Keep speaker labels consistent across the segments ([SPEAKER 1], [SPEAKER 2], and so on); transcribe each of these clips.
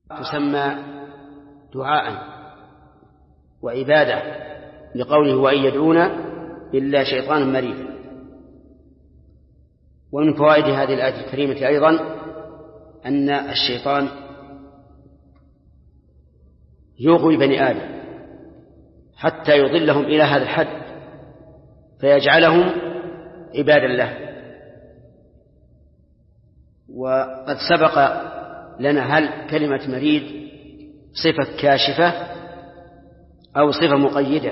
[SPEAKER 1] تسمى دعاء وعبادة لقوله وإن يدعون إلا شيطانا مريدا. ومن فوائد هذه الآية الكريمة أيضا أن الشيطان يغوي بني آدم حتى يضلهم إلى هذا الحد فيجعلهم عبادا له. وقد سبق لنا هل كلمة مريد صفة كاشفة أو صفة مقيدة،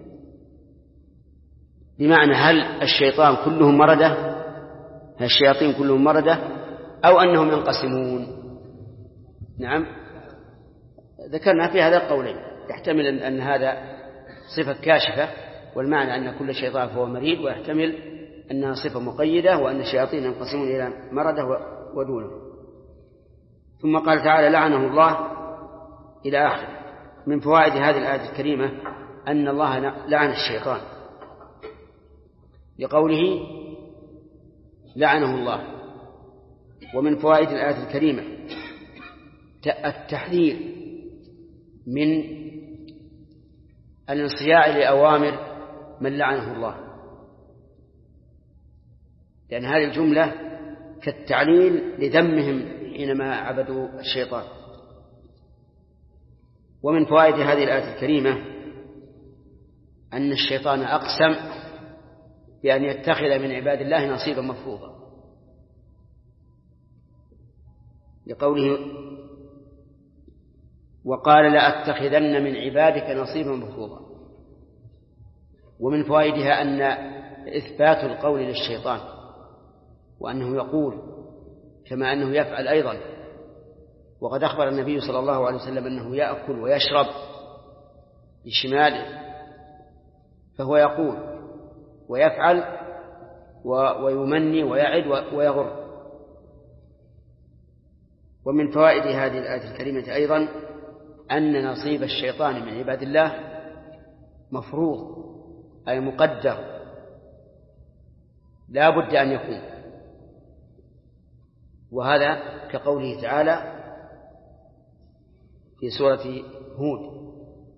[SPEAKER 1] بمعنى هل الشيطان كلهم مردة، هل الشياطين كلهم مردة أو أنهم ينقسمون؟ نعم، ذكرنا في هذا القولين، يحتمل أن هذا صفة كاشفة والمعنى أن كل شيطان فهو مريد، ويحتمل أنها صفة مقيدة وأن الشياطين ينقسمون إلى مردة ودونه. ثم قال تعالى لعنه الله إلى آخر. من فوائد هذه الآية الكريمة أن الله لعن الشيطان لقوله لعنه الله. ومن فوائد الآية الكريمة التحذير من الانصياع لأوامر من لعنه الله، لأن هذه الجملة كالتعليل لذمهم حينما عبدوا الشيطان. ومن فوائد هذه الآية الكريمة أن الشيطان أقسم بأن يتخذ من عباد الله نصيبا مفروضا لقوله وقال لأتخذن من عبادك نصيبا مفروضا. ومن فوائدها أن إثبات القول للشيطان وأنه يقول كما أنه يفعل أيضا. وقد أخبر النبي صلى الله عليه وسلم أنه يأكل ويشرب بشماله، فهو يقول ويفعل ويمني ويعد ويغر. ومن فوائد هذه الآية الكريمة أيضا أن نصيب الشيطان من عباد الله مفروض أي مقدر لا بد أن يكون، وهذا كقوله تعالى في سورة هود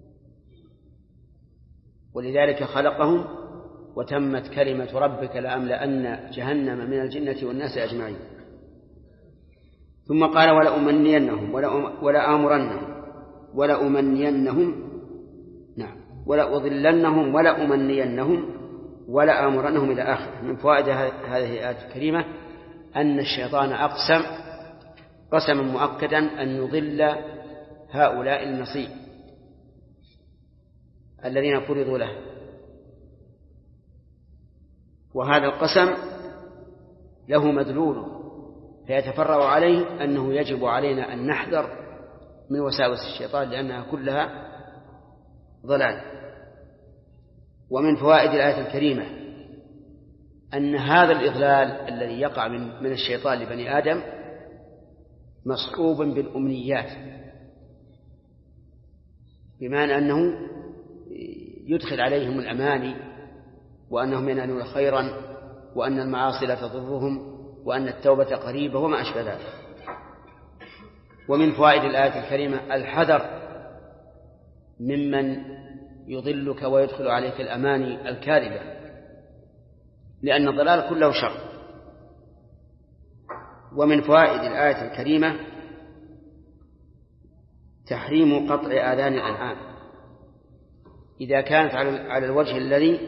[SPEAKER 1] ولذلك خلقهم وتمت كلمة ربك لأملأن جهنم من الجنة والناس أجمعين. ثم قال ولأمنينهم ولأمنينهم ولأضلنهم ولأمنينهم ولآمرنهم إلى آخره. من فوائد هذه الآية الكريمة أن الشيطان أقسم قسما مؤكدا أن يضل هؤلاء النصيب الذين فرضوا له، وهذا القسم له مدلول فيتفرع عليه أنه يجب علينا أن نحذر من وساوس الشيطان لأنها كلها ضلال. ومن فوائد الآية الكريمة أن هذا الإضلال الذي يقع من الشيطان لبني آدم مصحوب بالأمنيات، بمعنى أنه يدخل عليهم الأماني وأنهم ينالون خيرا وأن المعاصي لا تضرهم وأن التوبة قريبة وما أشبه ذلك. ومن فوائد الآية الكريمة الحذر ممن يضلك ويدخل عليك الأماني الكاذبة، لأن الضلال كله شر. ومن فوائد الآية الكريمة تحريم قطع آذان الأنعام إذا كانت على الوجه الذي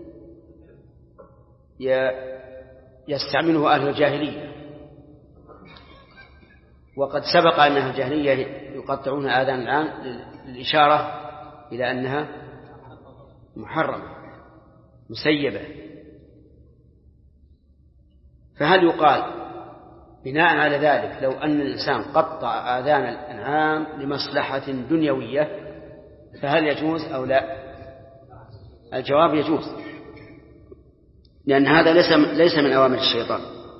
[SPEAKER 1] يستعمله أهل الجاهلية. وقد سبق أن أهل الجاهلية يقطعون آذان الأنعام للإشارة إلى أنها محرمة مسيبة. فهل يقال بناء على ذلك لو أن الإنسان قطع آذان الأنعام لمصلحة دنيوية فهل يجوز أو لا؟ الجواب يجوز، لأن هذا ليس من أوامر الشيطان.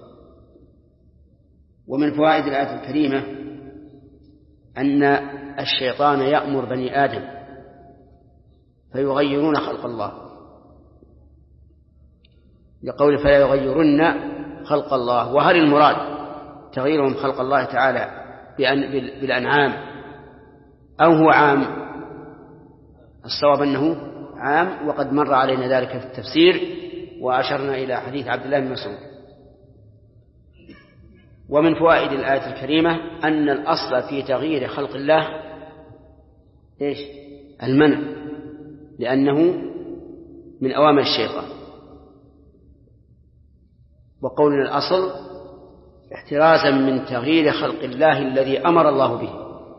[SPEAKER 1] ومن فوائد الآية الكريمة أن الشيطان يأمر بني آدم فيغيرون خلق الله، لقول فلا يغيرن خلق الله. وهل المراد تغييرهم خلق الله تعالى بالأنعام أو هو عام؟ الصواب أنه عام، وقد مر علينا ذلك في التفسير وأشرنا إلى حديث عبد الله بن مسعود. ومن فوائد الآية الكريمة أن الأصل في تغيير خلق الله إيش؟ المنع، لأنه من أوامر الشيطان. وقولنا الأصل احترازا من تغيير خلق الله الذي أمر الله به،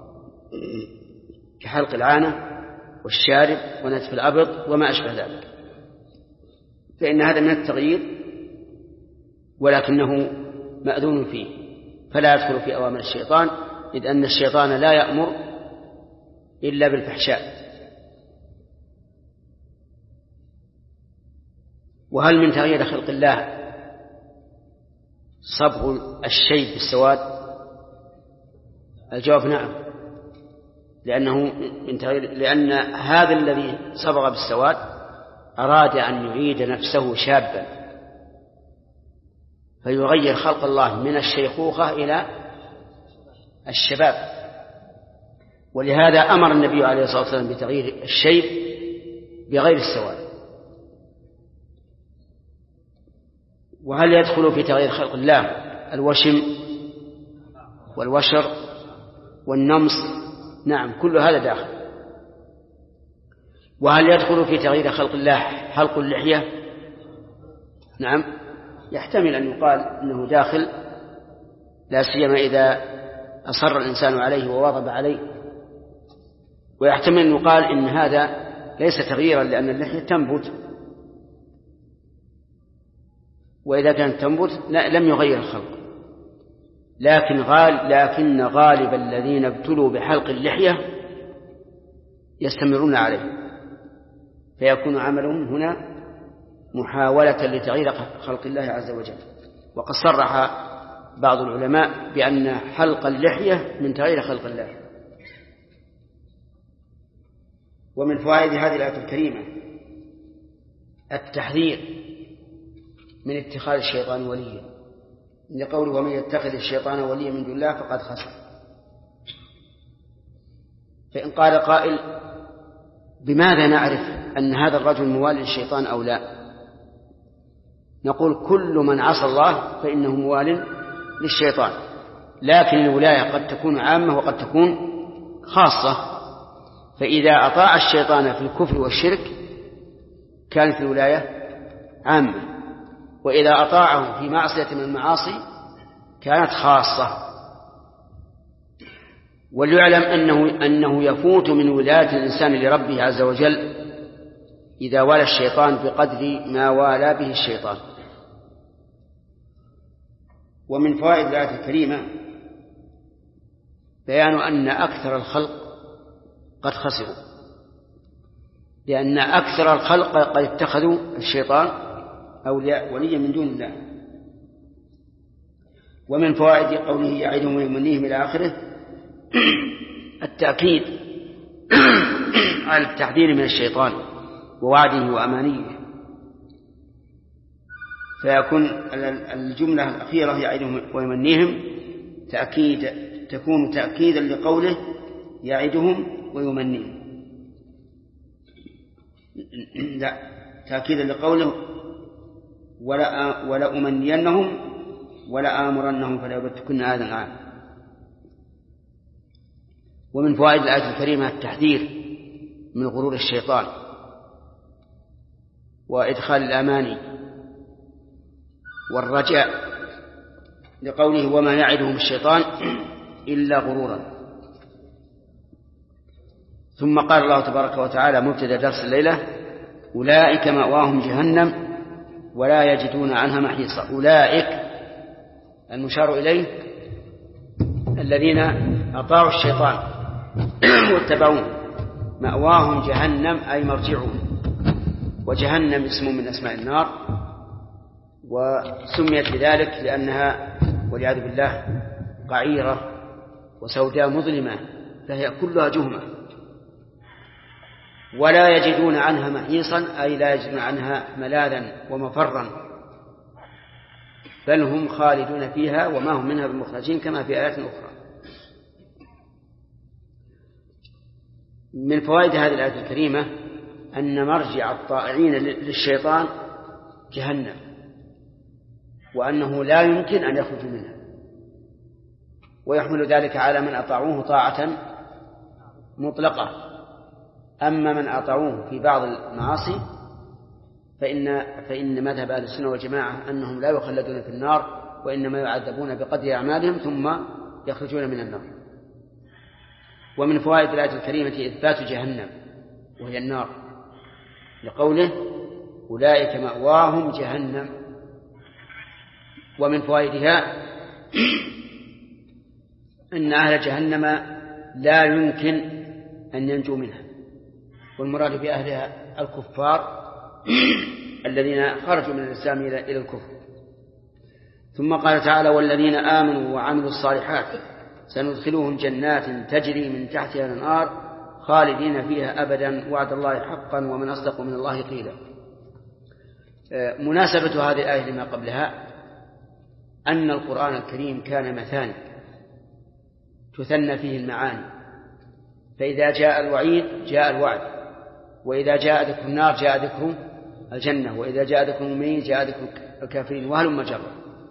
[SPEAKER 1] كحلق العانة والشارب ونتف الأبط وما أشبه ذلك، فإن هذا من التغيير ولكنه مأذون فيه، فلا يدخل في أوامر الشيطان، إذ أن الشيطان لا يأمر إلا بالفحشاء. وهل من تغيير خلق الله صبغ الشيء بالسواد؟ الجواب نعم، لأن هذا الذي صبغ بالسواد أراد أن يعيد نفسه شابا، فيغير خلق الله من الشيخوخة إلى الشباب. ولهذا أمر النبي عليه الصلاة والسلام بتغيير الشيب بغير السواد. وهل يدخل في تغيير خلق الله الوشم والوشر والنمص؟ نعم، كل هذا داخل. وهل يدخل في تغيير خلق الله حلق اللحية؟ نعم، يحتمل أن يقال إنه داخل، لا سيما إذا أصر الإنسان عليه وواظب عليه. ويحتمل أن يقال إن هذا ليس تغييرا، لأن اللحية تنبت، وإذا كانت تنبت لم يغير الخلق. لكن غالب الذين ابتلوا بحلق اللحية يستمرون عليه، فيكون عملهم هنا محاولة لتغيير خلق الله عز وجل. وقد صرح بعض العلماء بأن حلق اللحية من تغيير خلق الله. ومن فوائد هذه الآية الكريمة التحذير من اتخاذ الشيطان وليا، لقوله ومن يتخذ الشيطان وليا من دون الله فقد خسر. فإن قال قائل بماذا نعرف أن هذا الرجل موالي للشيطان أو لا؟ نقول كل من عصى الله فإنه موال للشيطان، لكن الولاية قد تكون عامة وقد تكون خاصة. فإذا أطاع الشيطان في الكفر والشرك كانت الولاية عامة، وإذا أطاعه في معصية من المعاصي كانت خاصة. وليعلم أنه يفوت من ولاية الإنسان لربه عز وجل إذا والى الشيطان بقدر ما والى به الشيطان. ومن فوائد الآية الكريمة بيان أن أكثر الخلق قد خسروا، لأن أكثر الخلق قد اتخذوا الشيطان أولياء وليا من دون الله. ومن فوائد قوله يعدهم ويمنيهم إلى آخره التأكيد على التحذير من الشيطان ووعده وأمانيه، فيكون الجملة الأخيرة يعدهم ويمنيهم تكون تأكيدا لقوله يعدهم ويمنيهم، لا، تأكيدا لقوله ولا أمنينهم ولا آمرنهم فلا يبتكن آذان عام. ومن فوائد الآية الكريمة التحذير من غرور الشيطان وإدخال الأماني والرجاء، لقوله وما يعدهم الشيطان إلا غرورا. ثم قال الله تبارك وتعالى مبتدأ درس الليلة أولئك مأواهم جهنم ولا يجدون عنها محيصا. أولئك المشار إليه الذين أطاعوا الشيطان واتبعوه، مأواهم جهنم أي مرجعون، وجهنم اسم من أسماء النار، وسميت بذلك لأنها والعياذ بالله قعيرة وسوداء مظلمة، فهي كلها جهمة. ولا يجدون عنها محيصا أي لا يجدون عنها ملاذا ومفرا، بل هم خالدون فيها وما هم منها بمخرجين، كما في آيات أخرى. من فوائد هذه الآية الكريمة أن مرجع الطائعين للشيطان جهنم، وأنه لا يمكن أن يخرجوا منها، ويحمل ذلك على من أطاعوه طاعة مطلقة. أما من أطاعوه في بعض المعاصي فإن مذهب أهل السنة والجماعة أنهم لا يخلدون في النار، وإنما يعذبون بقدر أعمالهم ثم يخرجون من النار. ومن فوائد الآية الكريمة إثبات جهنم وهي النار، لقوله أولئك مأواهم جهنم. ومن فوائدها أن أهل جهنم لا يمكن أن ينجوا منها، والمراد بأهلها الكفار الذين خرجوا من الإسلام إلى الكفر. ثم قال تعالى والذين آمنوا وعملوا الصالحات سندخلهم جنات تجري من تحتها الأنهار خالدين فيها أبدا وعد الله حقا ومن أصدق من الله قيلا. مناسبة هذه الآية لما قبلها أن القرآن الكريم كان مثاني تثنى فيه المعاني، فإذا جاء الوعيد جاء الوعد، وإذا جاء ذكر النار جاء ذكر الجنة، وإذا جاء ذكر المؤمنين جاء ذكر الكافرين، وهلم جرا.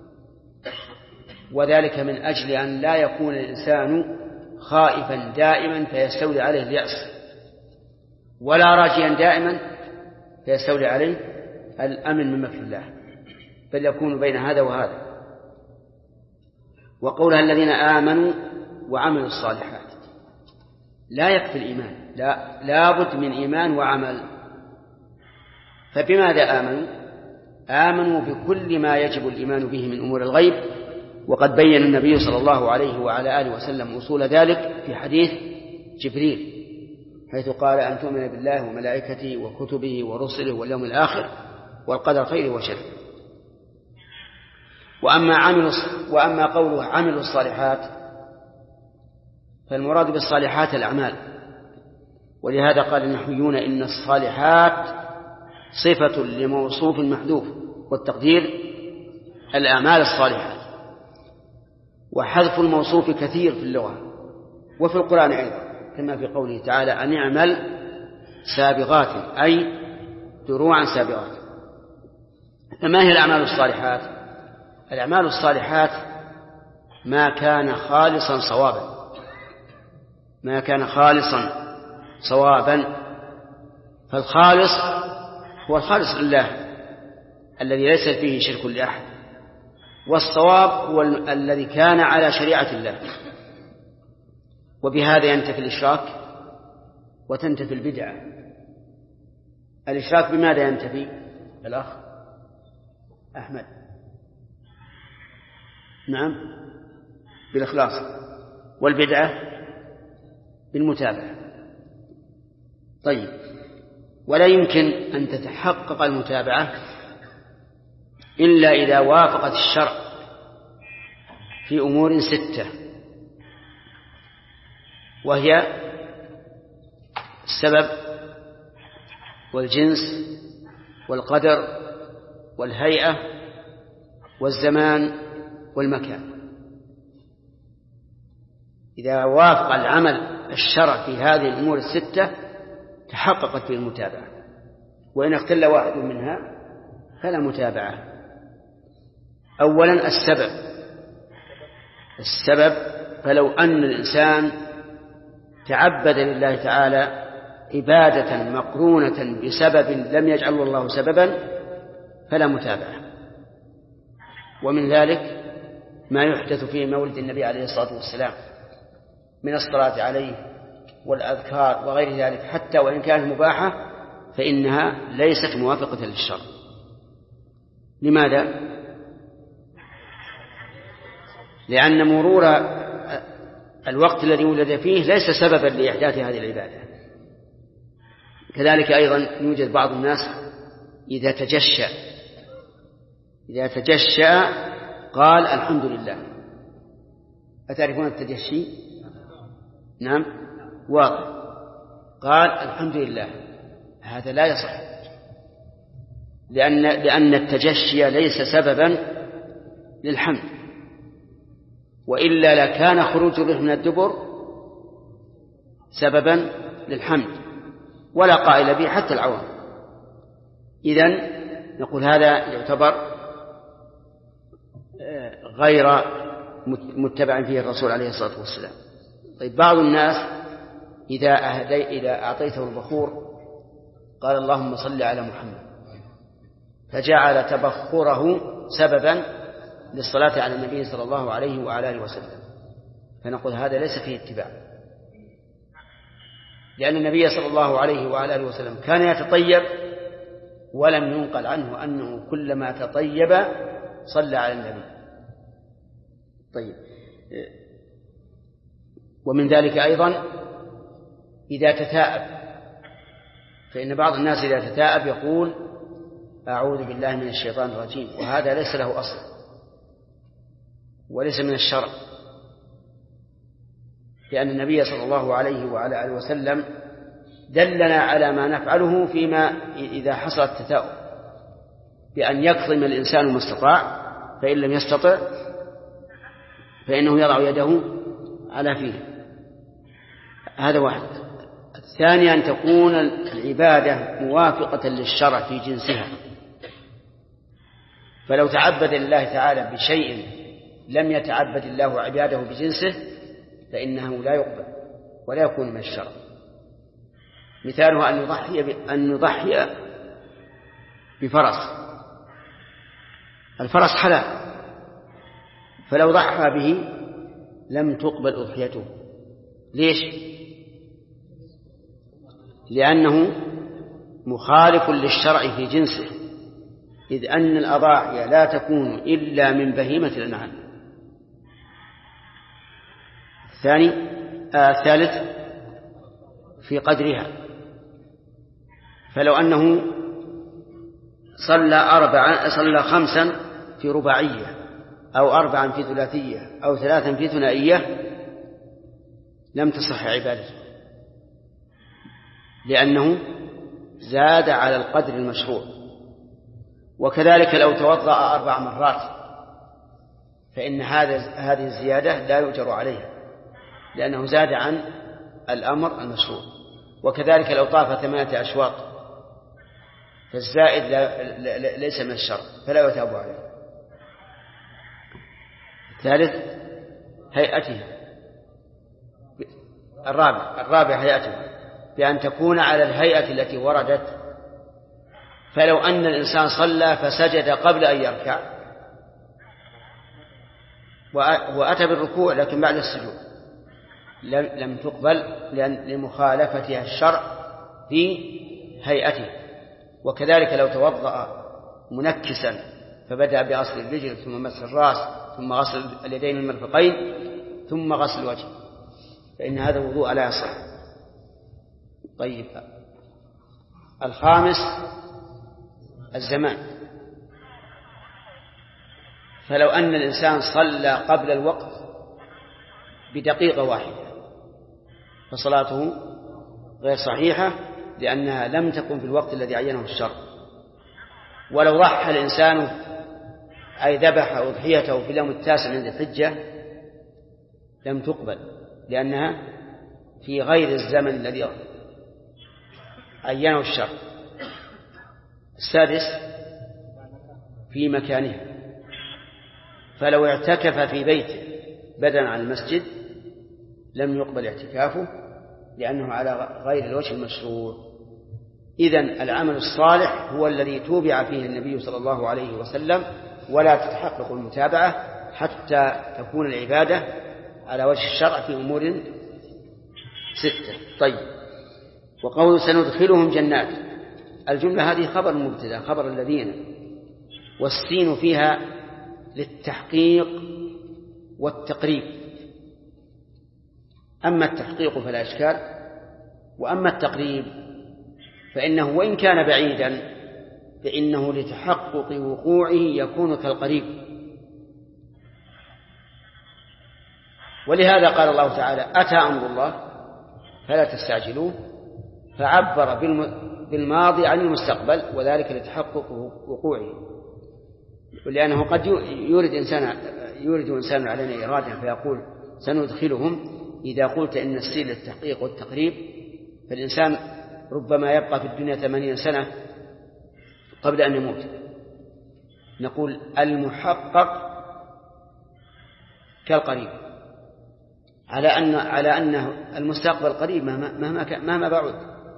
[SPEAKER 1] وذلك من أجل أن لا يكون الإنسان خائفا دائما فيستولي عليه اليأس، ولا راجيا دائما فيستولي عليه الأمن من مكر الله، بل يكون بين هذا وهذا. وقولها الذين آمنوا وعملوا الصالحات، لا يكفي الإيمان، لا بد من إيمان وعمل. فبماذا آمنوا؟ آمنوا بكل ما يجب الإيمان به من أمور الغيب، وقد بين النبي صلى الله عليه وعلى آله وسلم أصول ذلك في حديث جبريل، حيث قال أن تؤمن بالله وملائكته وكتبه ورسله واليوم الآخر والقدر خيره وشره. وأما قوله عملوا الصالحات فالمراد بالصالحات الأعمال، ولهذا قال النحويون إن الصالحات صفة لموصوف محذوف، والتقدير الأعمال الصالحات. وحذف الموصوف كثير في اللغة وفي القرآن أيضا، كما في قوله تعالى أن اعمل سابغات أي دروعا سابغات. فما هي الأعمال الصالحات؟ الأعمال الصالحات ما كان خالصا صوابا، ما كان خالصا صوابا. فالخالص هو الخالص لله الذي ليس فيه شرك لأحد، والصواب هو الذي كان على شريعة الله. وبهذا ينتفي الإشراك وتنتفي البدعة. الإشراك بماذا ينتفي الأخ أحمد؟ نعم، بالإخلاص. والبدعة بالمتابعة. طيب، ولا يمكن أن تتحقق المتابعة إلا إذا وافقت الشرع في أمور 6، وهي السبب والجنس والقدر والهيئة والزمان والمكان. إذا وافق العمل الشرع في هذه الأمور 6 تحققت في المتابعة، وإن اختل واحد منها فلا متابعة. أولا السبب، فلو أن الإنسان تعبد لله تعالى عبادة مقرونة بسبب لم يجعل الله سببا فلا متابعة. ومن ذلك ما يحدث في مولد النبي عليه الصلاة والسلام من الصلاة عليه والأذكار وغير ذلك، حتى وإن كانت مباحة فإنها ليست موافقة للشرع. لماذا؟ لأن مرور الوقت الذي ولد فيه ليس سببا لإحداث هذه العبادة. كذلك أيضا يوجد بعض الناس إذا تجشأ قال الحمد لله. أتعرفون التجشي؟ نعم، واضح. قال الحمد لله، هذا لا يصح، لأن التجشي ليس سببا للحمد، وإلا لكان خروج الريح من الدبر سببا للحمد ولا قائل به حتى العوام. إذن نقول هذا يعتبر غير متبع فيه الرسول عليه الصلاة والسلام. طيب بعض الناس إذا أعطيته البخور قال اللهم صل على محمد، فجعل تبخره سببا للصلاة على النبي صلى الله عليه وعلى آله وسلم، فنقول هذا ليس فيه اتباع، لأن النبي صلى الله عليه وعلى آله وسلم كان يتطيب ولم ينقل عنه أنه كلما تطيب صلى على النبي. طيب، ومن ذلك أيضا إذا تثاءب، فإن بعض الناس إذا تثاءب يقول أعوذ بالله من الشيطان الرجيم، وهذا ليس له أصل وليس من الشرع، لأن النبي صلى الله عليه وعلى آله وسلم دلنا على ما نفعله فيما إذا حصل التثاؤب، بأن يكظم الإنسان ما استطاع، فإن لم يستطع فإنه يضع يده على فيه. هذا واحد. الثاني أن تكون العبادة موافقة للشرع في جنسها، فلو تعبد الله تعالى بشيء لم يتعبد الله عباده بجنسه فإنه لا يقبل ولا يكون من الشرع. مثاله أن يضحي بفرس، الفرس حلال، فلو ضحى به لم تقبل أضحيته. ليش؟ لأنه مخالف للشرع في جنسه، إذ أن الأضاحي لا تكون إلا من بهيمة الأنعام. الثالث في قدرها، فلو أنه صلى 5 في رباعية أو 4 في ثلاثية أو 3 في ثنائية لم تصح عبادته، لأنه زاد على القدر المشروع. وكذلك لو توضأ 4 مرات فإن هذه الزيادة لا يؤجر عليها، لأنه زاد عن الأمر المشروع. وكذلك لو طاف 8 أشواط فالزائد ليس من الشرع فلا يتاب عليه. الثالث هيئتها، الرابع هيئتها، بأن تكون على الهيئة التي وردت. فلو أن الإنسان صلى فسجد قبل أن يركع وأتى بالركوع لكن بعد السجود لم تقبل لمخالفتها الشرع في هيئته. وكذلك لو توضأ منكسا فبدأ بغسل الرجل ثم مسح الرأس ثم غسل اليدين المرفقين ثم غسل الوجه فإن هذا وضوء لا يصح. طيب، الخامس الزمان، فلو أن الإنسان صلى قبل الوقت بدقيقة واحدة فصلاته غير صحيحة لأنها لم تكن في الوقت الذي عينه الشرع. ولو ضحى الإنسان أي ذبح أضحيته في اليوم 9 من ذي الحجة لم تقبل لأنها في غير الزمن الذي عينه الشرع. السادس في مكانها، فلو اعتكف في بيته بدلا عن المسجد لم يقبل اعتكافه لأنه على غير الوجه المشروع. إذن العمل الصالح هو الذي توبع فيه النبي صلى الله عليه وسلم، ولا تتحقق المتابعة حتى تكون العبادة على وجه الشرع في أمور 6. طيب، وقول سندخلهم جنات، الجملة هذه خبر مبتدأ، خبر الذين، والسين فيها للتحقيق والتقريب. أما التحقيق فلا إشكال، وأما التقريب فإنه وإن كان بعيدا فإنه لتحقق وقوعه يكون كالقريب. ولهذا قال الله تعالى أتى أمر الله فلا تستعجلوه، فعبر بالماضي عن المستقبل وذلك لتحقق وقوعه، لأنه قد يورد إنسان علينا إرادة فيقول سندخلهم. إذا قلت إن السين للتحقيق والتقريب فالإنسان ربما يبقى في الدنيا 80 سنة قبل أن يموت. نقول المحقق كالقريب، على أن المستقبل قريب مهما بعد.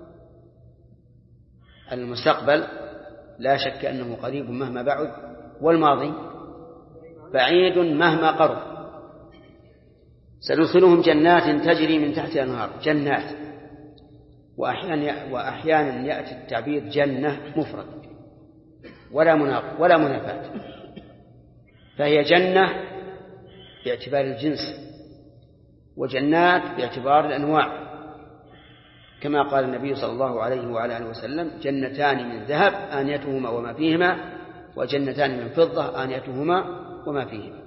[SPEAKER 1] المستقبل لا شك أنه قريب مهما بعد، والماضي بعيد مهما قرب. سندخلهم جنات تجري من تحتها الأنهار. جنات، وأحيانا يأتي التعبير جنة مفرد ولا منافات، فهي جنة باعتبار الجنس، وجنات باعتبار الأنواع، كما قال النبي صلى الله عليه وعلى آله وسلم: جنتان من ذهب آنيتهما وما فيهما، وجنتان من فضة آنيتهما وما فيهما.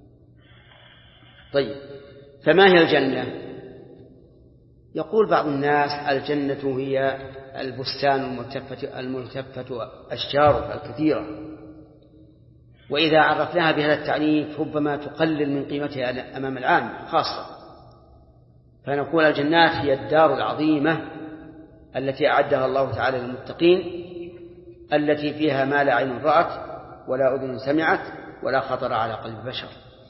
[SPEAKER 1] طيب، فما هي الجنة؟ يقول بعض الناس: الجنة هي البستان الملتفة أشجار الكثيرة، وإذا عرفناها بهذا التعريف ربما تقلل من قيمتها أمام العام خاصة، فنقول الجنات هي الدار العظيمة التي أعدها الله تعالى للمتقين، التي فيها ما لا عين رأت ولا أذن سمعت ولا خطر على قلب بشر.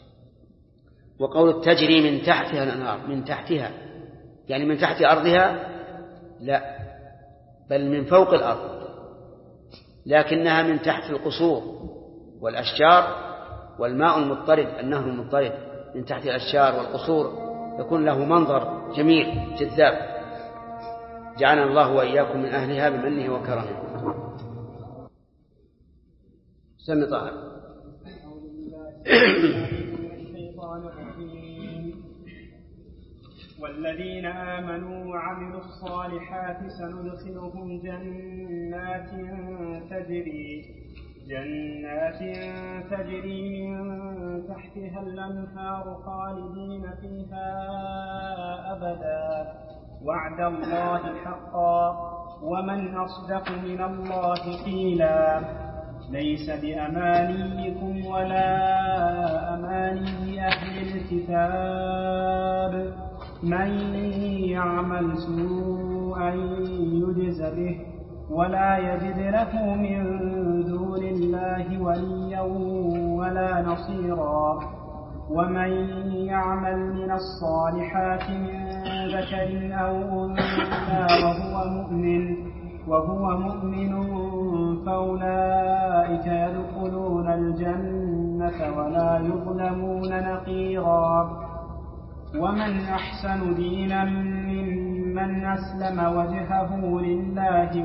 [SPEAKER 1] وقول تجري من تحتها الأنهار، من تحتها يعني من تحت أرضها؟ لا، بل من فوق الأرض، لكنها من تحت القصور والأشجار والماء المضطرد، النهر المضطرد من تحت الأشجار والقصور يكون له منظر جميل جذاب. جعلنا الله وإياكم من أهلها بمنه وكرمه. سمي طاهر.
[SPEAKER 2] والذين آمنوا وعملوا الصالحات سندخلهم جنات تجري من تحتها الأنهار خالدين فيها أبدا وعد الله حقا ومن أصدق من الله قيلا. ليس بأمانيكم ولا أماني أهل الكتاب، من يعمل سوءا يجز به ولا يجد له من دون الله وليا ولا نصيرا. ومن يعمل من الصالحات من ذكر أو أنثى وهو مؤمن فأولئك يدخلون الجنة ولا يظلمون نقيرا. ومن أحسن دينا ممن أسلم وجهه لله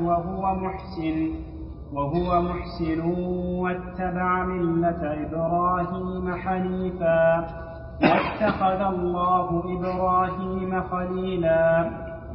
[SPEAKER 2] وهو محسن واتبع ملة إبراهيم حنيفا واتخذ الله إبراهيم خليلا.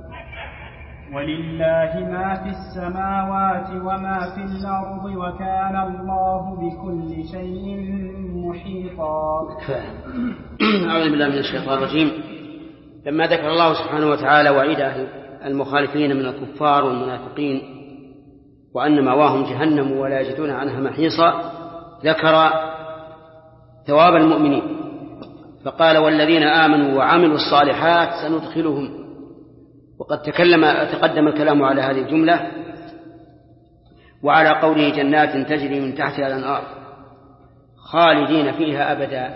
[SPEAKER 2] ولله ما في السماوات وما في الأرض وكان الله بكل شيء محيطا.
[SPEAKER 1] أعوذ بالله من الشيطان الرجيم. لما ذكر الله سبحانه وتعالى وعيد المخالفين من الكفار والمنافقين وأن مأواهم جهنم ولا يجدون عنها محيصا، ذكر ثواب المؤمنين فقال: والذين آمنوا وعملوا الصالحات سندخلهم. وقد تقدم الكلام على هذه الجملة وعلى قوله جنات تجري من تحتها الأنهار خالدين فيها أبدا.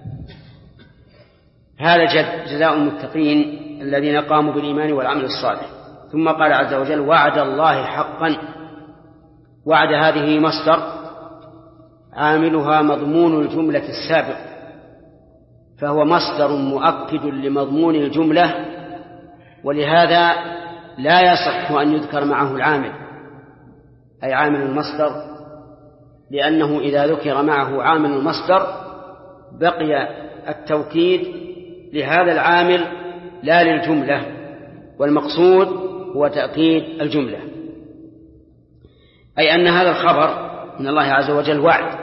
[SPEAKER 1] هذا جزاء المتقين الذين قاموا بالإيمان والعمل الصالح. ثم قال عز وجل: وعد الله حقا. وعد هذه مصدر عاملها مضمون الجملة السابق، فهو مصدر مؤكد لمضمون الجملة، ولهذا لا يصح أن يذكر معه العامل أي عامل المصدر، لأنه إذا ذكر معه عامل المصدر بقي التوكيد لهذا العامل لا للجملة، والمقصود هو تأكيد الجملة، أي أن هذا الخبر من الله عز وجل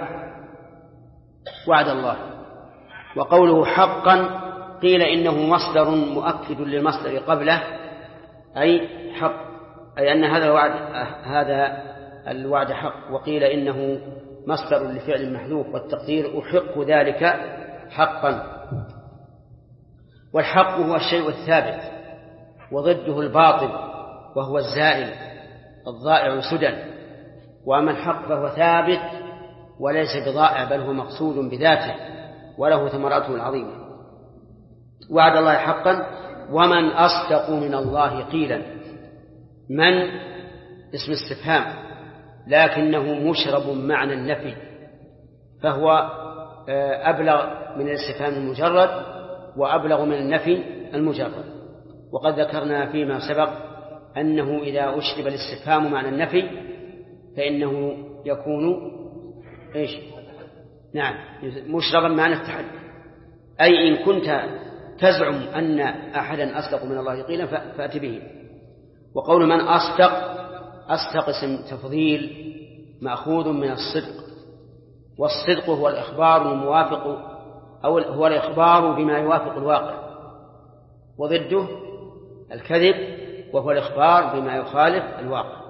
[SPEAKER 1] وعد الله. وقوله حقا قيل إنه مصدر مؤكد للمصدر قبله أي حق، أي أن هذا الوعد حق. وقيل إنه مصدر لفعل محذوف والتقدير أحق ذلك حقا. والحق هو الشيء الثابت وضده الباطل وهو الزائل الضائع سدى، وأما الحق فهو ثابت وليس بضائع بل هو مقصود بذاته وله ثمراته العظيمة. وعد الله حقا ومن أصدق من الله قيلا. من اسم استفهام لكنه مشرب معنى النفي، فهو أبلغ من الاستفهام المجرد وأبلغ من النفي المجرد. وقد ذكرنا فيما سبق أنه إذا أشرب الاستفهام معنى النفي فإنه يكون إيش؟ نعم، مشربا معنى التحدي، أي إن كنت تزعم أن أحدا أصدق من الله قيلا فأت به. وقول من أصدق اسم تفضيل مأخوذ من الصدق، والصدق هو الإخبار الموافق أو هو الإخبار بما يوافق الواقع، وضده الكذب وهو الإخبار بما يخالف الواقع.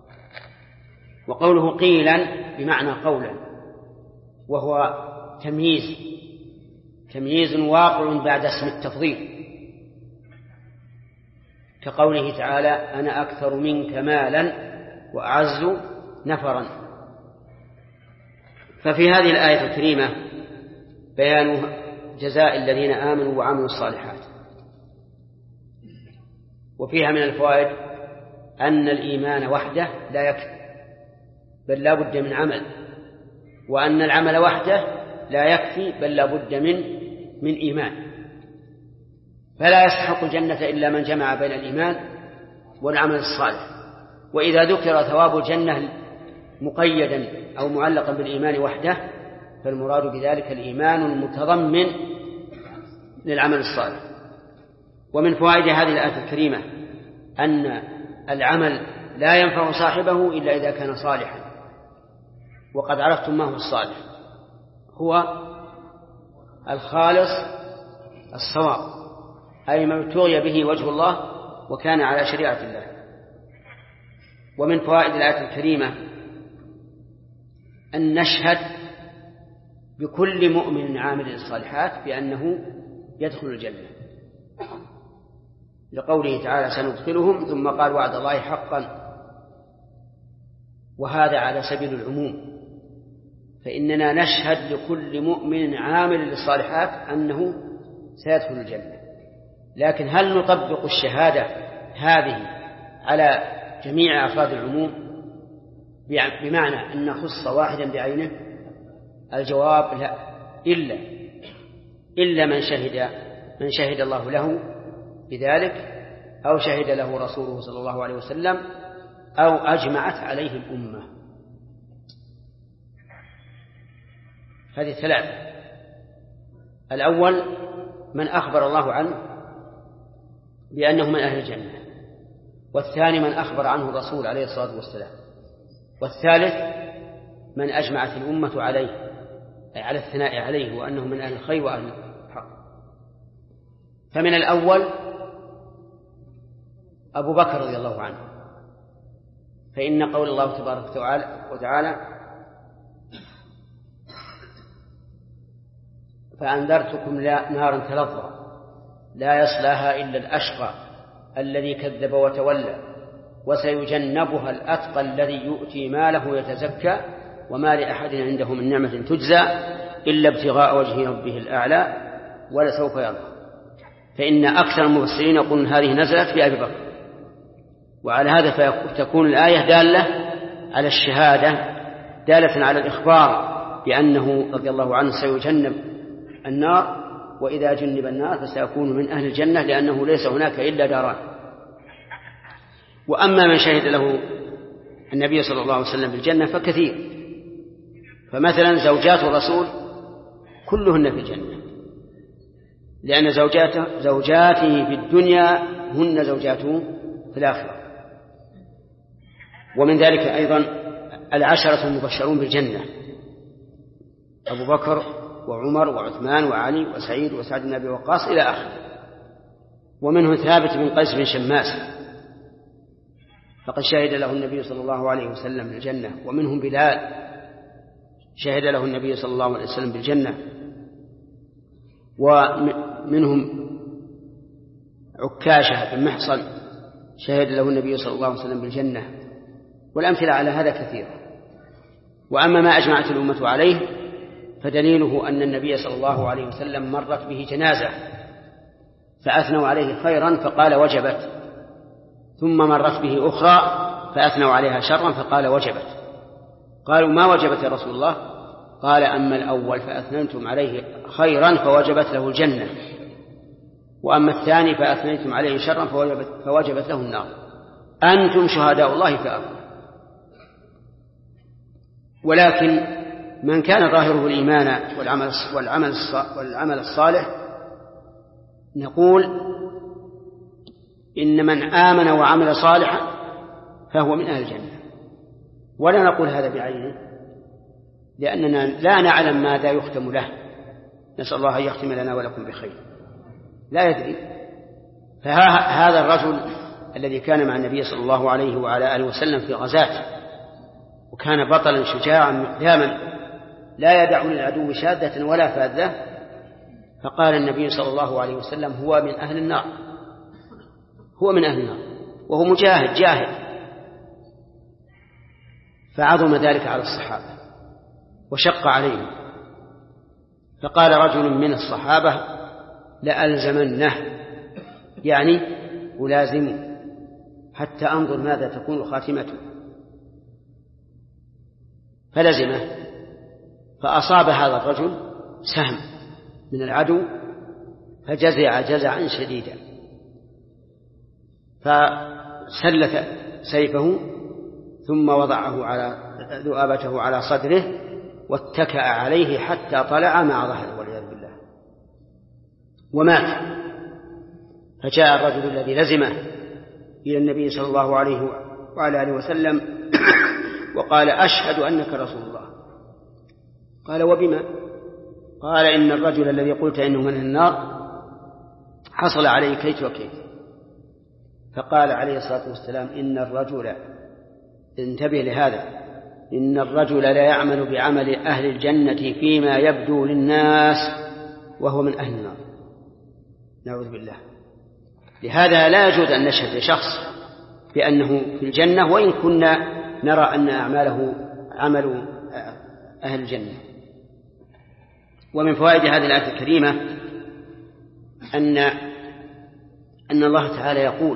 [SPEAKER 1] وقوله قيلا بمعنى قولا، وهو تمييز واقع بعد اسم التفضيل، كقوله تعالى أنا أكثر منك مالا وأعز نفرا. ففي هذه الآية الكريمة بيان جزاء الذين آمنوا وعملوا الصالحات، وفيها من الفوائد أن الإيمان وحده لا يكفي بل لا بد من عمل، وأن العمل وحده لا يكفي بل لا بد من إيمان، فلا يستحق الجنة إلا من جمع بين الإيمان والعمل الصالح. وإذا ذكر ثواب الجنة مقيدا أو معلقا بالإيمان وحده فالمراد بذلك الإيمان المتضمن للعمل الصالح. ومن فوائد هذه الآية الكريمة أن العمل لا ينفع صاحبه إلا إذا كان صالحا. وقد عرفتم ما هو الصالح، هو الخالص الصواب، أي ما ابتغي به وجه الله وكان على شريعة الله. ومن فوائد الآية الكريمة أن نشهد بكل مؤمن عامل الصالحات بأنه يدخل الجنة، لقوله تعالى سندخلهم، ثم قال وعد الله حقا، وهذا على سبيل العموم، فإننا نشهد لكل مؤمن عامل للصالحات أنه سيدخل الجنة. لكن هل نطبق الشهادة هذه على جميع أفراد العموم بمعنى أن نخص واحدا بعينه؟ الجواب لا، إلا من شهد الله له بذلك أو شهد له رسوله صلى الله عليه وسلم أو أجمعت عليه الأمة. هذه ثلاثة: الأول من أخبر الله عنه بأنه من أهل الجنة، والثاني من أخبر عنه الرسول عليه الصلاة والسلام، والثالث من أجمعت الأمة عليه، أي على الثناء عليه وأنه من أهل الخير وأهل الحق. فمن الأول أبو بكر رضي الله عنه، فإن قول الله تبارك وتعالى فأنذرتكم نارا تلظى لا يصلاها إلا الأشقى الذي كذب وتولى وسيجنبها الأتقى الذي يؤتي ماله يتزكى وما لأحد عنده من نعمة تجزى إلا ابتغاء وجه ربه الأعلى ولسوف يرضى. فإن أكثر المفسرين يقولون هذه نزلت في أبي بكر، وعلى هذا فتكون الآية دالة على الشهادة، دالة على الإخبار بأنه رضي الله عنه سيجنب النار، وإذا جنب النار فسيكون من أهل الجنة، لأنه ليس هناك إلا داران. وأما من شهد له النبي صلى الله عليه وسلم بالجنة فكثير، فمثلا زوجات الرسول كلهن في الجنة، لأن زوجاته في الدنيا هن زوجاته في الآخرة. ومن ذلك أيضا العشرة المبشرون بالجنة: أبو بكر وعمر وعثمان وعلي وسعيد وسعد بن أبي وقاص إلى آخره. ومنه ثابت بن قيس بن شماس فقد شهد له النبي صلى الله عليه وسلم بالجنة. ومنهم بلال شهد له النبي صلى الله عليه وسلم بالجنة. ومنهم عكاشة بن محصن شهد له النبي صلى الله عليه وسلم بالجنة، والأمثلة على هذا كثيرة. وأما ما أجمعت الأمة عليه فدليله أن النبي صلى الله عليه وسلم مرت به جنازة فأثنوا عليه خيرا فقال وجبت، ثم مرت به أخرى فأثنوا عليها شرا فقال وجبت. قالوا ما وجبت يا رسول الله؟ قال أما الأول فأثنيتم عليه خيرا فوجبت له الجنة، وأما الثاني فأثنيتم عليه شرا فوجبت له النار. أنتم شهداء الله في الأرض. ولكن من كان ظاهره الإيمان والعمل الصالح نقول إن من آمن وعمل صالحا فهو من أهل الجنة، ولا نقول هذا بعينه لأننا لا نعلم ماذا يختم له، نسأل الله أن يختم لنا ولكم بخير، لا يدري. فهذا الرجل الذي كان مع النبي صلى الله عليه وعلى آله وسلم في غزاة، وكان بطلا شجاعا مقداما لا يدع للعدو شادة ولا فاذة، فقال النبي صلى الله عليه وسلم هو من أهل النار، هو من أهل النار، وهو مجاهد جاهد. فعظم ذلك على الصحابة وشق عليهم، فقال رجل من الصحابة لألزمنه، يعني ألازمه حتى أنظر ماذا تكون خاتمته، فلزمه. فأصاب هذا الرجل سهم من العدو فجزع جزعا شديدا، فسلت سيفه ثم وضعه على ذؤابته على صدره واتكأ عليه حتى طلع مع ظهره والعياذ بالله ومات. فجاء الرجل الذي لزمه إلى النبي صلى الله عليه وعلى آله وسلم وقال أشهد أنك رسول الله. قال وبما؟ قال إن الرجل الذي قلت إنه من النار حصل عليه كيت وكيت. فقال عليه الصلاة والسلام إن الرجل، انتبه لهذا، إن الرجل لا يعمل بعمل أهل الجنة فيما يبدو للناس وهو من أهل النار، نعوذ بالله. لهذا لا يجوز أن نشهد لشخص بأنه في الجنة وإن كنا نرى أن أعماله عمل أهل الجنة. ومن فوائد هذه الآية الكريمة أن الله تعالى يقول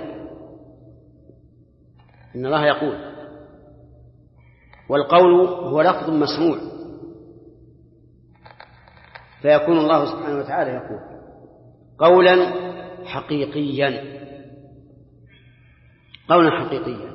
[SPEAKER 1] والقول هو لفظ مسموع، فيكون الله سبحانه وتعالى يقول قولا حقيقيا، قولا حقيقيا.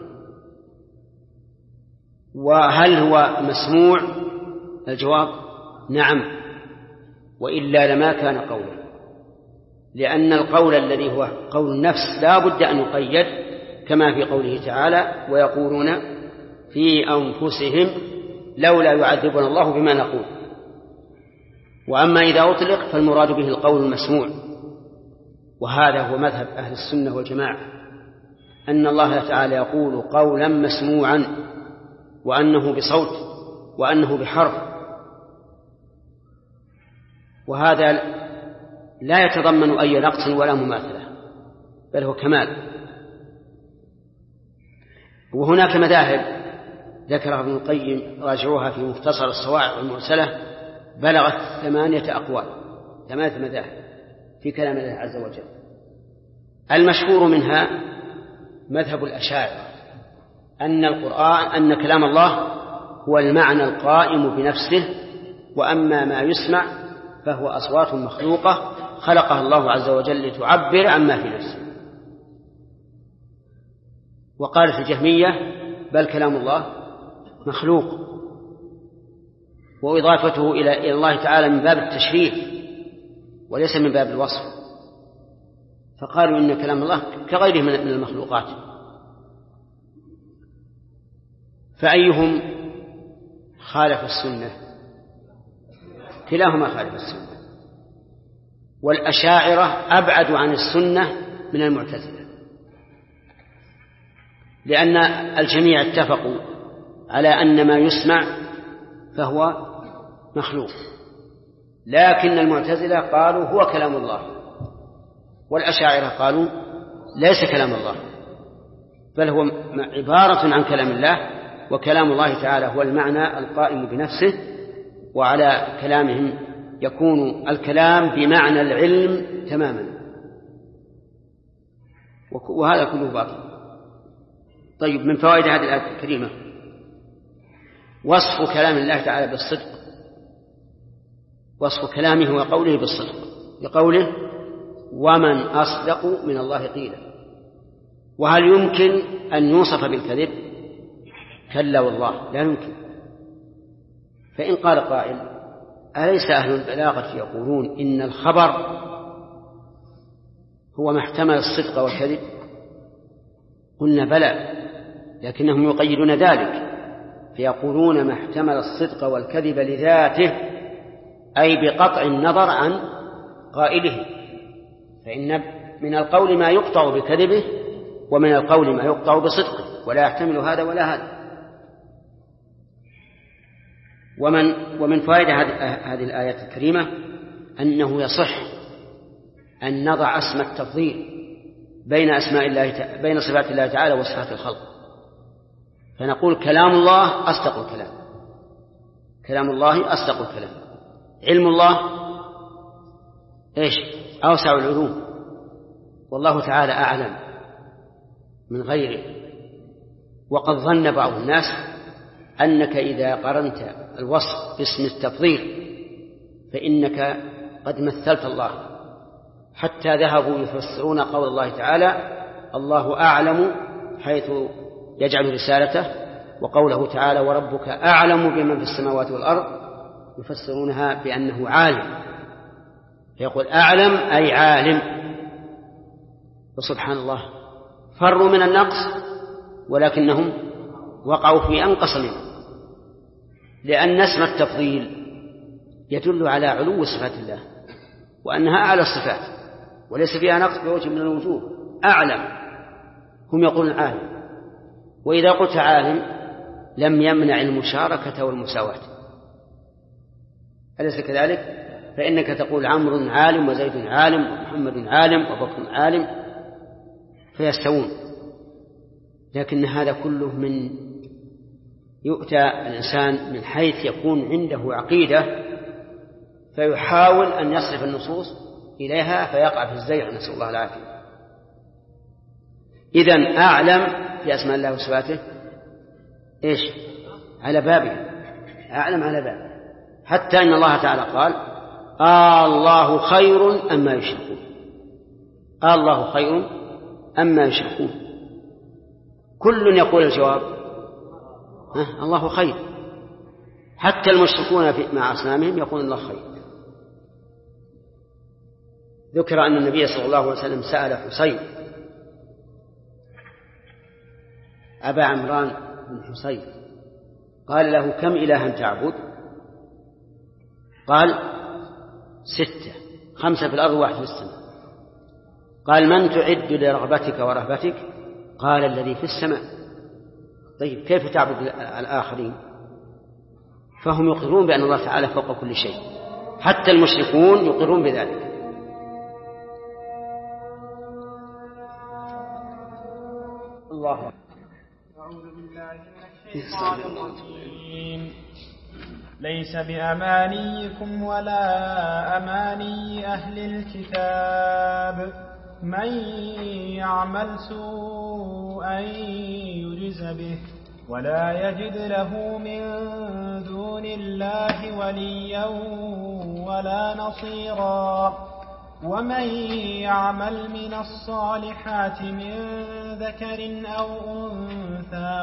[SPEAKER 1] وهل هو مسموع؟ الجواب نعم، وإلا لما كان قولا، لأن القول الذي هو قول النفس لا بد أن يقيد كما في قوله تعالى ويقولون في أنفسهم لولا يعذبنا الله بما نقول. وأما إذا أطلق فالمراد به القول المسموع، وهذا هو مذهب أهل السنة والجماعة، أن الله تعالى يقول قولا مسموعا، وأنه بصوت وأنه بحرف، وهذا لا يتضمن أي نقص ولا مماثلة، بل هو كمال. وهناك مذاهب ذكرها ابن القيم راجعوها في مختصر الصواعق المرسلة بلغت 8 أقوال، 8 مذاهب في كلام الله عز وجل. المشهور منها مذهب الأشاعرة، أن كلام الله هو المعنى القائم بنفسه، وأما ما يسمع فهو أصوات مخلوقة خلقها الله عز وجل لتعبر عما في نفسه. وقالت الجهمية بل كلام الله مخلوق، وإضافته إلى الله تعالى من باب التشريف وليس من باب الوصف، فقالوا إن كلام الله كغيره من المخلوقات. فأيهم خالف السنة؟ كلاهما خالف السنة، والأشاعرة أبعد عن السنة من المعتزلة، لأن الجميع اتفقوا على أن ما يسمع فهو مخلوق، لكن المعتزلة قالوا هو كلام الله، والأشاعرة قالوا ليس كلام الله. بل هو عبارة عن كلام الله، وكلام الله تعالى هو المعنى القائم بنفسه، وعلى كلامهم يكون الكلام بمعنى العلم تماما، وهذا كله باطل. طيب، من فوائد هذه الآية الكريمة وصف كلام الله تعالى بالصدق، وصف كلامه وقوله بالصدق، بقوله ومن أصدق من الله قيلا. وهل يمكن أن يوصف بالكذب؟ كلا والله لا يمكن. فإن قال قائل أليس أهل البلاغة يقولون إن الخبر هو ما احتمل الصدق والكذب؟ قلنا بلى، لكنهم يقيدون ذلك فيقولون ما احتمل الصدق والكذب لذاته، أي بقطع النظر عن قائله، فإن من القول ما يقطع بكذبه ومن القول ما يقطع بصدقه، ولا يحتمل هذا ولا هذا. ومن فوائد هذه الآيات الكريمة أنه يصح أن نضع اسم التفضيل بين صفات الله تعالى وصفات الخلق، فنقول كلام الله أصدق الكلام، كلام الله أصدق الكلام، علم الله أوسع العلوم، والله تعالى أعلم من غيره. وقد ظن بعض الناس أنك إذا قرنت الوصف باسم التفضيل فإنك قد مثلت الله، حتى ذهبوا يفسرون قول الله تعالى الله أعلم حيث يجعل رسالته، وقوله تعالى وربك أعلم بمن في السماوات والأرض، يفسرونها بأنه عالم، فيقول أعلم أي عالم. وسبحان الله، فروا من النقص ولكنهم وقعوا في أنقص منه، لأن اسم التفضيل يدل على علو صفات الله وأنها أعلى الصفات وليس فيها نقص بوجه من الوجوه. أعلم، هم يقولون عالم، وإذا قلت عالم لم يمنع المشاركة والمساواة، أليس كذلك؟ فإنك تقول عمرو عالم وزيد عالم ومحمد عالم وبكر عالم فيستوون، لكن هذا كله من يؤتى الإنسان من حيث يكون عنده عقيدة فيحاول أن يصرف النصوص إليها فيقع في الزيغ، نسأل الله العافية. إذن أعلم في أسماء الله وصفاته على بابه، أعلم على بابه، حتى إن الله تعالى قال الله خير أما يشركون، الله خير أما يشركون، كل يقول الجواب الله خير، حتى المشركون مع أصنامهم يقول الله خير. ذكر أن النبي صلى الله عليه وسلم سأل حسين أبا عمران بن حسين قال له كم إلها تعبد؟ قال 6، 5 في الأرض و1 في السماء. قال من تعد لرغبتك ورهبتك؟ قال الذي في السماء. طيب كيف تعبد الآخرين؟ فهم يقرون بأن الله تعالى فوق كل شيء، حتى المشركون يقرون بذلك. الله
[SPEAKER 2] أعوذ بالله من الشيطان الرجيم. ليس بأمانيكم ولا أماني أهل الكتاب، من يعمل سوءا يجز به ولا يجد له من دون الله وليا ولا نصيرا. ومن يعمل من الصالحات من ذكر أو أنثى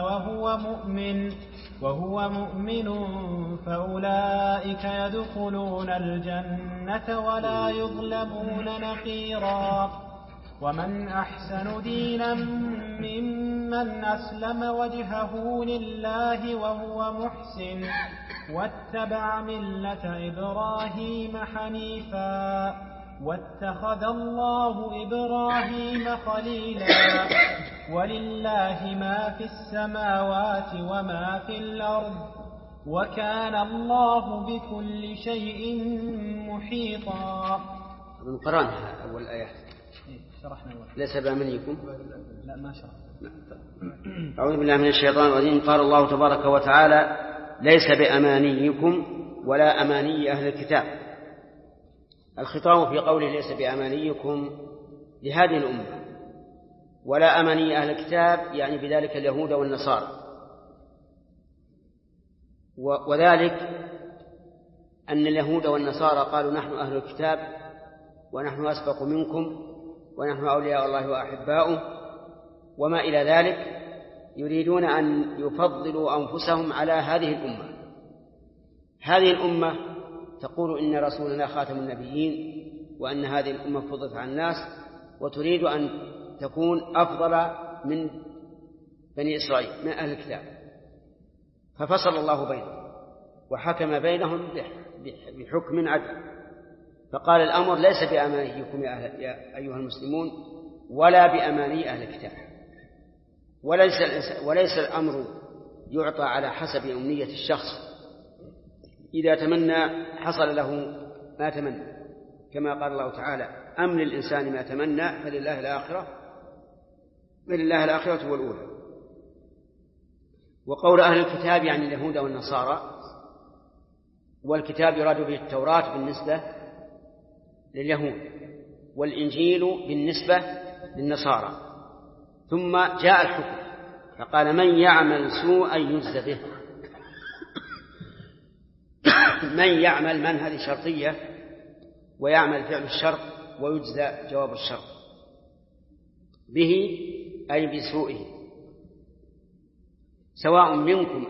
[SPEAKER 2] وهو مؤمن فأولئك يدخلون الجنة ولا يظلمون نقيرا. ومن أحسن دينا ممن أسلم وجهه لله وهو محسن واتبع ملة إبراهيم حنيفا واتخذ الله إبراهيم خليلا. ولله ما في السماوات وما في الأرض وكان الله بكل شيء محيطا.
[SPEAKER 1] قرأنا أول الآيات. ليس بأمانيكم.
[SPEAKER 2] لا ما شرح.
[SPEAKER 1] أعوذ بالله من الشيطان الرجيم. قال الله تبارك وتعالى: ليس بأمانيكم ولا أماني أهل الكتاب. الخطاب في قوله ليس بأمانيكم لهذه الأمة، ولا أماني أهل الكتاب يعني بذلك اليهود والنصارى، وذلك أن اليهود والنصارى قالوا نحن أهل الكتاب ونحن أسبق منكم ونحن أولياء الله وأحباؤه وما إلى ذلك، يريدون أن يفضلوا أنفسهم على هذه الأمة. هذه الأمة تقول إن رسولنا خاتم النبيين وأن هذه الأمة فضلت على الناس، وتريد أن تكون أفضل من بني إسرائيل من أهل الكتاب، ففصل الله بينهم وحكم بينهم بحكم عدل، فقال الأمر ليس بأمانيكم يا أيها المسلمون ولا بأماني أهل الكتاب. وليس الأمر يعطى على حسب أمنية الشخص، إذا تمنى حصل له ما تمنى، كما قال الله تعالى: أم للإنسان ما تمنى فلله الآخرة والأولى. وقول أهل الكتاب يعني اليهود والنصارى، والكتاب يراد به التوراة بالنسبة لليهود، والإنجيل بالنسبة للنصارى. ثم جاء الحكم فقال: من يعمل سوءا يجزى به. من يعمل، من هذه شرطية، ويعمل فعل الشرط ويجزى جواب الشرط به أي بسوءه. سواء منكم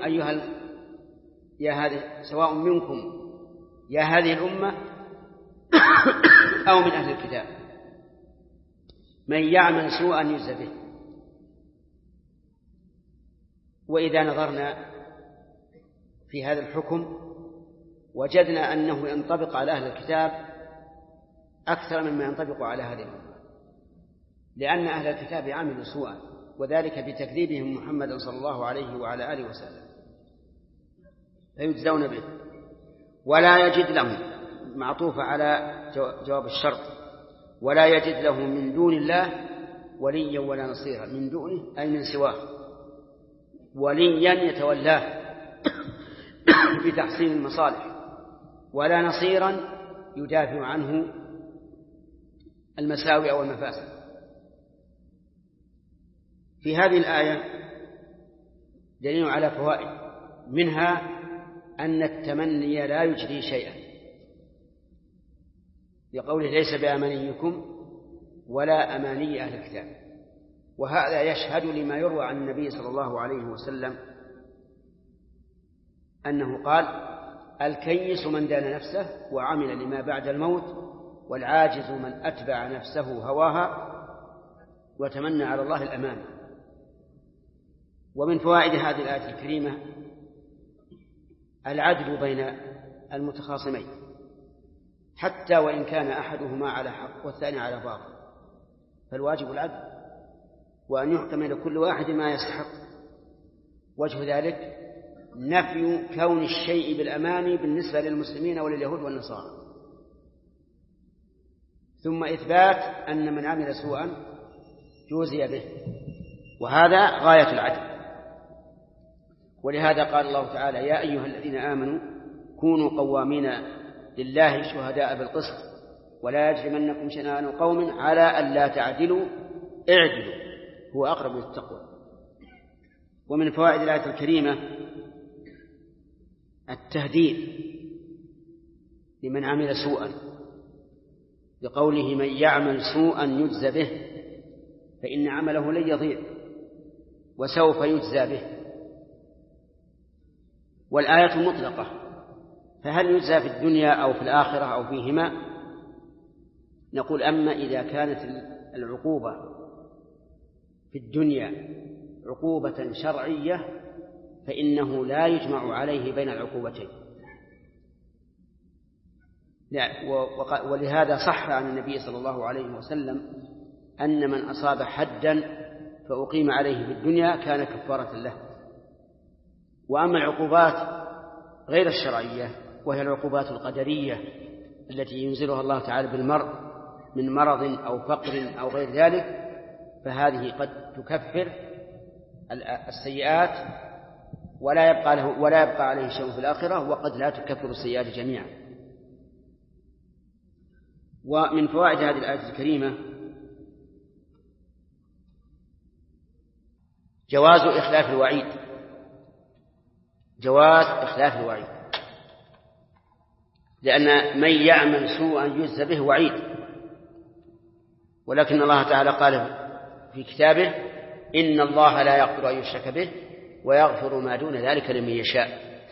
[SPEAKER 1] يا هذه الأمة أو من أهل الكتاب، من يعمل سوءا يجزى به. وإذا نظرنا في هذا الحكم وجدنا أنه ينطبق على أهل الكتاب أكثر مما ينطبق على هذه الأمة، لأن أهل الكتاب عملوا سوءا، وذلك بتكذيبهم محمدا صلى الله عليه وعلى آله وسلم، فيجزون به. ولا يجد لهم، معطوفة على جواب الشرط، ولا يجد له من دون الله وليا ولا نصيرا. من دونه أي من سواه، وليا يتولاه بتحصيل المصالح، ولا نصيرا يدافع عنه المساوئ والمفاسد. في هذه الآية دليل على فوائد، منها أن التمني لا يجري شيئا، لقوله ليس بأمانيكم ولا أماني أهل الكتاب. وهذا يشهد لما يروى عن النبي صلى الله عليه وسلم أنه قال: الكيس من دان نفسه وعمل لما بعد الموت، والعاجز من أتبع نفسه هواها وتمنى على الله الأمان. ومن فوائد هذه الآية الكريمة العدل بين المتخاصمين، حتى وإن كان أحدهما على حق والثاني على باطل، فالواجب العدل، وأن يحكم لكل واحد ما يستحق. وجه ذلك نفي كون الشيء بالأماني بالنسبة للمسلمين ولليهود والنصارى، ثم إثبات أن من عمل سوءا جوزي به، وهذا غاية العدل. ولهذا قال الله تعالى: يا أيها الذين آمنوا كونوا قوامين لله شهداء بالقسط ولا يجرمنكم شنآن قوم على أن لا تعدلوا اعدلوا هو أقرب للتقوى. ومن فوائد الآية الكريمة التهديد لمن عمل سوءا، بقوله: من يعمل سوءا يجزى به، فإن عمله لن يضيع وسوف يجزى به. والآية مطلقة، فهل يجزى في الدنيا أو في الآخرة أو فيهما؟ نقول: أما إذا كانت العقوبة في الدنيا عقوبة شرعية فإنه لا يجمع عليه بين العقوبتين. ولهذا صح عن النبي صلى الله عليه وسلم أن من أصاب حدا فأقيم عليه في الدنيا كان كفارة له. وأما العقوبات غير الشرعية وهي العقوبات القدرية التي ينزلها الله تعالى بالمرء من مرض أو فقر أو غير ذلك فهذه قد تكفر السيئات ولا يبقى عليه شيء في الآخرة، وقد لا تكفر السيئات جميعا. ومن فوائد هذه الآية الكريمة جواز إخلاف الوعيد، لأن من يعمل سوءا يجزى به وعيد، ولكن الله تعالى قال في كتابه إن الله لا يغفر أن يشرك به ويغفر ما دون ذلك لمن يشاء.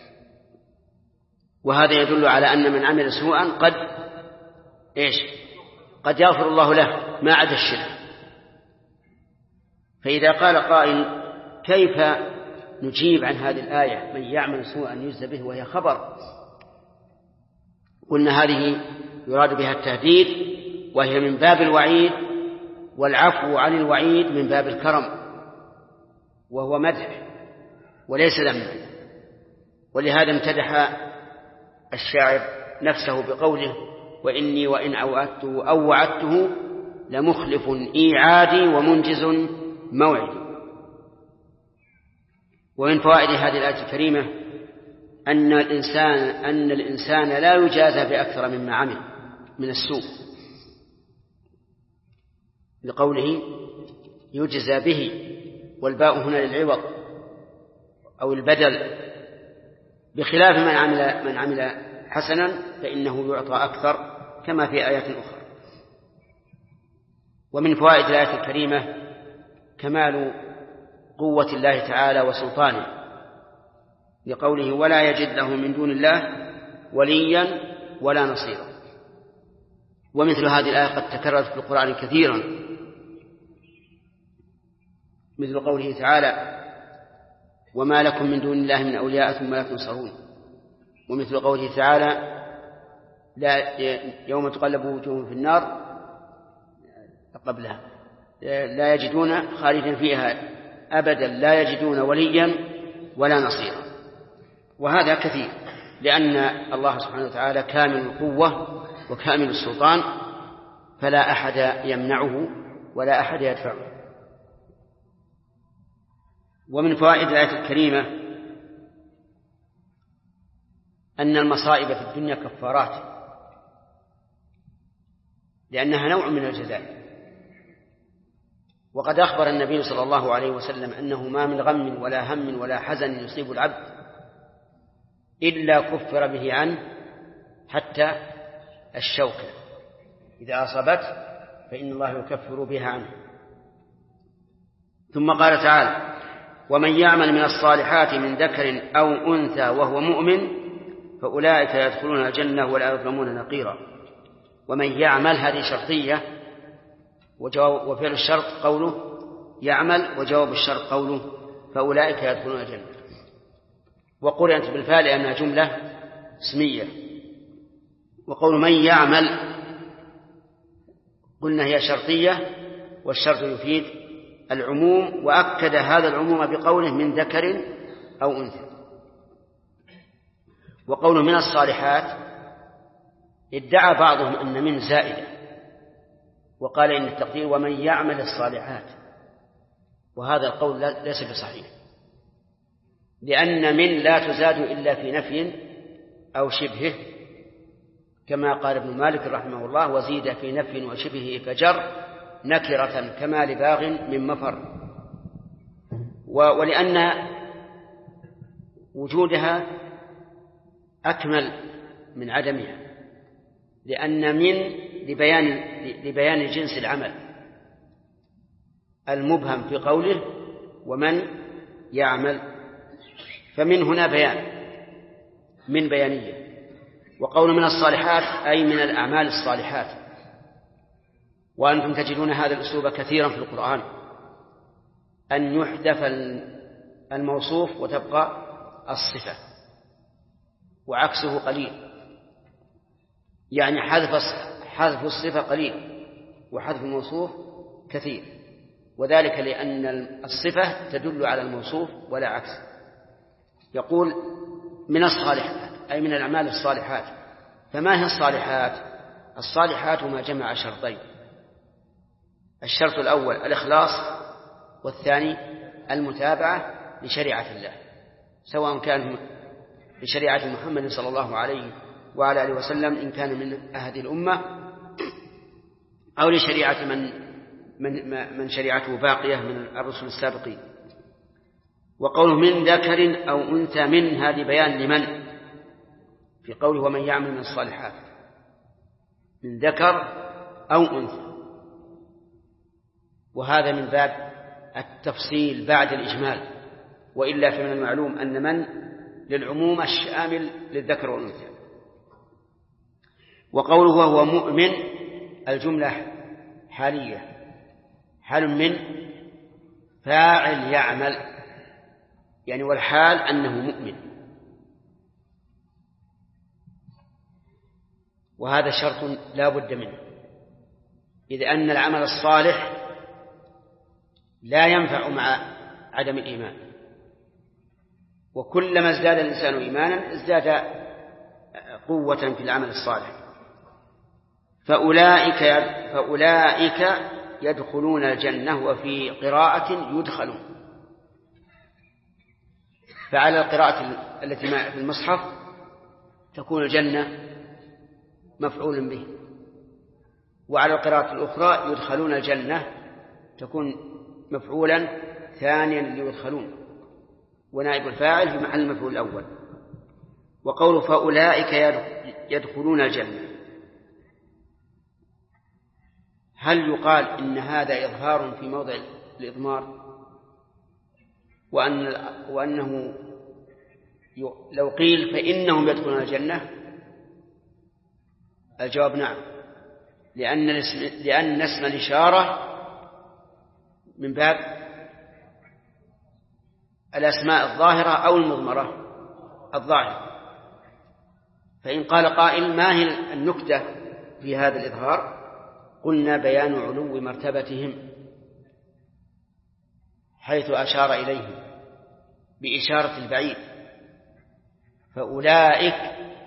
[SPEAKER 1] وهذا يدل على أن من عمل سوءا قد يغفر الله له ما عدا الشرك. فإذا قال قائل كيف نجيب عن هذه الآية من يعمل سوءا يجزى به وهي خبر؟ قلنا هذه يراد بها التهديد، وهي من باب الوعيد، والعفو عن الوعيد من باب الكرم، وهو مدح وليس ذما. ولهذا امتدح الشاعر نفسه بقوله وإني وإن أوعدته أو وعدته لمخلف إيعادي ومنجز موعدي. ومن فوائد هذه الآية الكريمة أن الإنسان لا يجازى بأكثر مما عمل من السوء، لقوله يجزى به، والباء هنا للعوض أو البدل، بخلاف من عمل حسنا فإنه يعطى أكثر كما في آيات أخرى. ومن فوائد الآية الكريمة كمال قوة الله تعالى وسلطانه، لقوله ولا يجد له من دون الله وليا ولا نصيرا. ومثل هذه الآية قد تكررت في القرآن كثيرا، مثل قوله تعالى وما لكم من دون الله من أولياء ثم لا تنصرون. ومثل قوله تعالى يوم تقلب وجوههم في النار قبلها لا يجدون خالدا فيها أبدا لا يجدون وليا ولا نصيرا. وهذا كثير، لأن الله سبحانه وتعالى كامل القوة وكامل السلطان، فلا أحد يمنعه ولا أحد يدفعه. ومن فوائد الآية الكريمة أن المصائب في الدنيا كفارات، لأنها نوع من الجزاء. وقد أخبر النبي صلى الله عليه وسلم أنه ما من غم ولا هم ولا حزن يصيب العبد إلا كفر به عنه حتى الشوكة إذا أصابته فإن الله يكفر بها عنه. ثم قال تعالى ومن يعمل من الصالحات من ذكر أو أنثى وهو مؤمن فأولئك يدخلون الجنة ولا يظلمون نقيرا. ومن يعمل هذه شرطية، وفعل الشرط قوله يعمل، وجواب الشرط قوله فأولئك يدخلون الجنة. وقرئت بالفاء لأنها جملة اسمية. وقول من يعمل قلنا هي شرطية، والشرط يفيد العموم، وأكد هذا العموم بقوله من ذكر أو أنثى. وقوله من الصالحات ادعى بعضهم أن من زائدة، وقال إن التقدير ومن يعمل الصالحات، وهذا القول ليس بصحيح، لأن من لا تزاد إلا في نفي أو شبهه، كما قال ابن مالك رحمه الله وزيد في نفي وشبهه فجر نكرة كما لباغ من مفر. ولأن وجودها أكمل من عدمها، لأن من لبيان جنس العمل المبهم في قوله ومن يعمل، فمن هنا بيان من بيانية. وقول من الصالحات أي من الأعمال الصالحات. وأنتم تجدون هذا الأسلوب كثيرا في القرآن، أن يحذف الموصوف وتبقى الصفة، وعكسه قليل، يعني حذف الصفة قليل وحذف الموصوف كثير، وذلك لأن الصفة تدل على الموصوف ولا عكس. يقول من الصالحات أي من الأعمال الصالحات. فما هي الصالحات؟ الصالحات ما جمع شرطين: الشرط الأول الإخلاص، والثاني المتابعة لشريعة الله، سواء كان لشريعة محمد صلى الله عليه وعلى آله وسلم إن كان من هذه الأمة، أو لشريعة من شريعته باقية من الرسل السابقين. وقوله من ذكر أو أنثى، من هذه بيان لمن، في قوله ومن يعمل من الصالحات، من ذكر أو أنثى، وهذا من باب التفصيل بعد الإجمال، وإلا فمن المعلوم أن من للعموم الشامل للذكر والأنثى. وقوله وهو مؤمن، الجملة حالية، حال من فاعل يعمل، يعني والحال أنه مؤمن، وهذا شرط لا بد منه، إذ أن العمل الصالح لا ينفع مع عدم الإيمان، وكلما ازداد الإنسان إيمانا ازداد قوة في العمل الصالح. فأولئك يدخلون الجنة، وفي قراءة يدخلون، فعلى القراءة التي في المصحف تكون الجنة مفعول به، وعلى القراءة الأخرى يدخلون الجنة تكون مفعولا ثانيا ليدخلون، ونائب الفاعل في محل المفعول الأول. وقوله فأولئك يدخلون الجنة، هل يقال إن هذا إظهار في موضع الإضمار، وأنه لو قيل فإنهم يدخلون الجنة؟ الجواب نعم، لأن اسم الإشارة من باب الأسماء الظاهرة أو المضمرة الظاهرة. فإن قال قائل ما هي النكتة في هذا الإظهار؟ قلنا بيان علو مرتبتهم، حيث أشار إليهم بإشارة البعيد، فأولئك.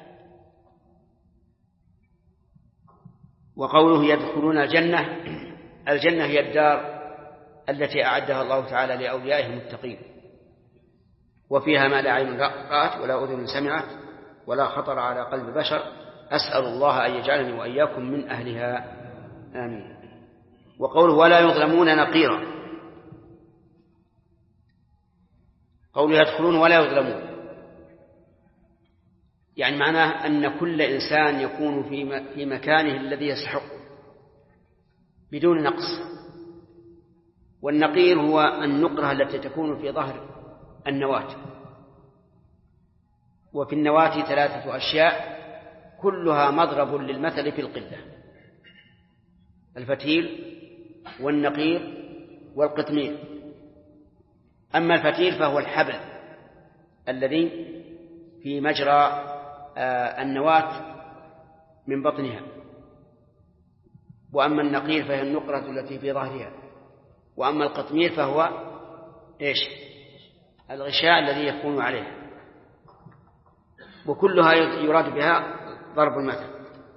[SPEAKER 1] وقوله يدخلون الجنة، الجنة هي الدار التي أعدها الله تعالى لأوليائه المتقين، وفيها ما لا عين رأت ولا أذن سمعت ولا خطر على قلب بشر، أسأل الله أن يجعلني وإياكم من أهلها، آمين. وقوله ولا يظلمون نقيرا، قوله يدخلون ولا يظلمون، يعني معناه أن كل إنسان يكون في مكانه الذي يستحق بدون نقص. والنقير هو النقرة التي تكون في ظهر النواة، وفي النواة 3 أشياء كلها مضرب للمثل في القلة: الفتيل والنقير والقطمير. أما الفتيل فهو الحبل الذي في مجرى النواة من بطنها، وأما النقير فهي النقرة التي في ظهرها، وأما القطمير فهو الغشاء الذي يكون عليه، وكلها يراد بها ضرب المثل.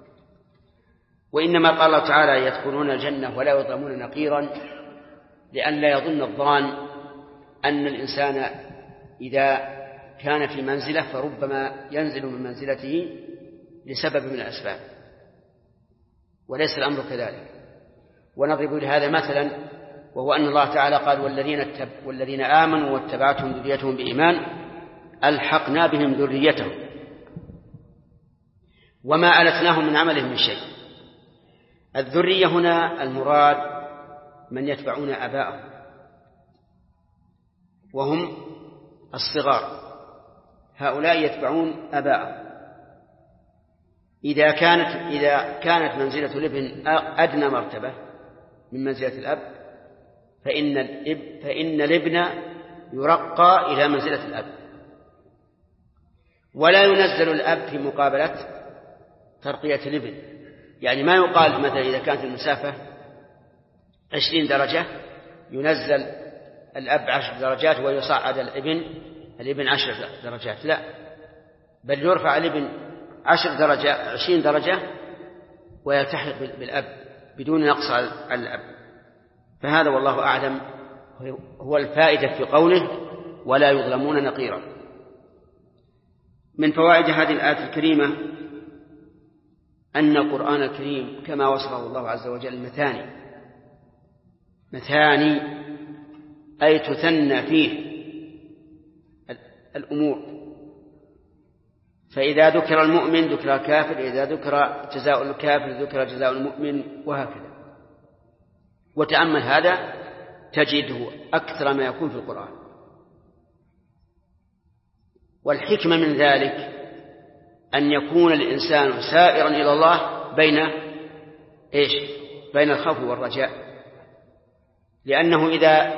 [SPEAKER 1] وإنما قال الله تعالى يدخلون الجنة ولا يظلمون نقيرا لئلا يظن الظان أن الإنسان إذا كان في منزلة فربما ينزل من منزلته لسبب من الأسباب، وليس الأمر كذلك. ونضرب لهذا مثلا، وهو أن الله تعالى قال والذين آمنوا واتبعتهم ذريتهم بإيمان ألحقنا بهم ذريتهم وما ألتناهم من عملهم من شيء. الذرية هنا المراد من يتبعون آباءهم وهم الصغار، هؤلاء يتبعون آباءهم. إذا كانت منزلة الابن أدنى مرتبة من منزلة الأب فإن الابن يرقى إلى منزلة الأب، ولا ينزل الأب في مقابلة ترقية الابن. يعني ما يقال مثلا إذا كانت المسافة 20 درجة ينزل الأب 10 درجات ويصعد الابن 10 درجات، لا، بل يرفع الابن 20 درجة ويلتحق بالأب بدون نقص على الأب. فهذا والله أعلم هو الفائدة في قوله ولا يظلمون نقيرا. من فوائد هذه الآية الكريمة أن القرآن الكريم كما وصفه الله عز وجل مثاني أي تثنى فيه الأمور، فإذا ذكر المؤمن ذكر الكافر، إذا ذكر جزاء الكافر ذكر جزاء المؤمن، وهكذا. وتأمل هذا تجده أكثر ما يكون في القرآن. والحكمة من ذلك أن يكون الإنسان سائرا إلى الله بين الخوف والرجاء، لأنه إذا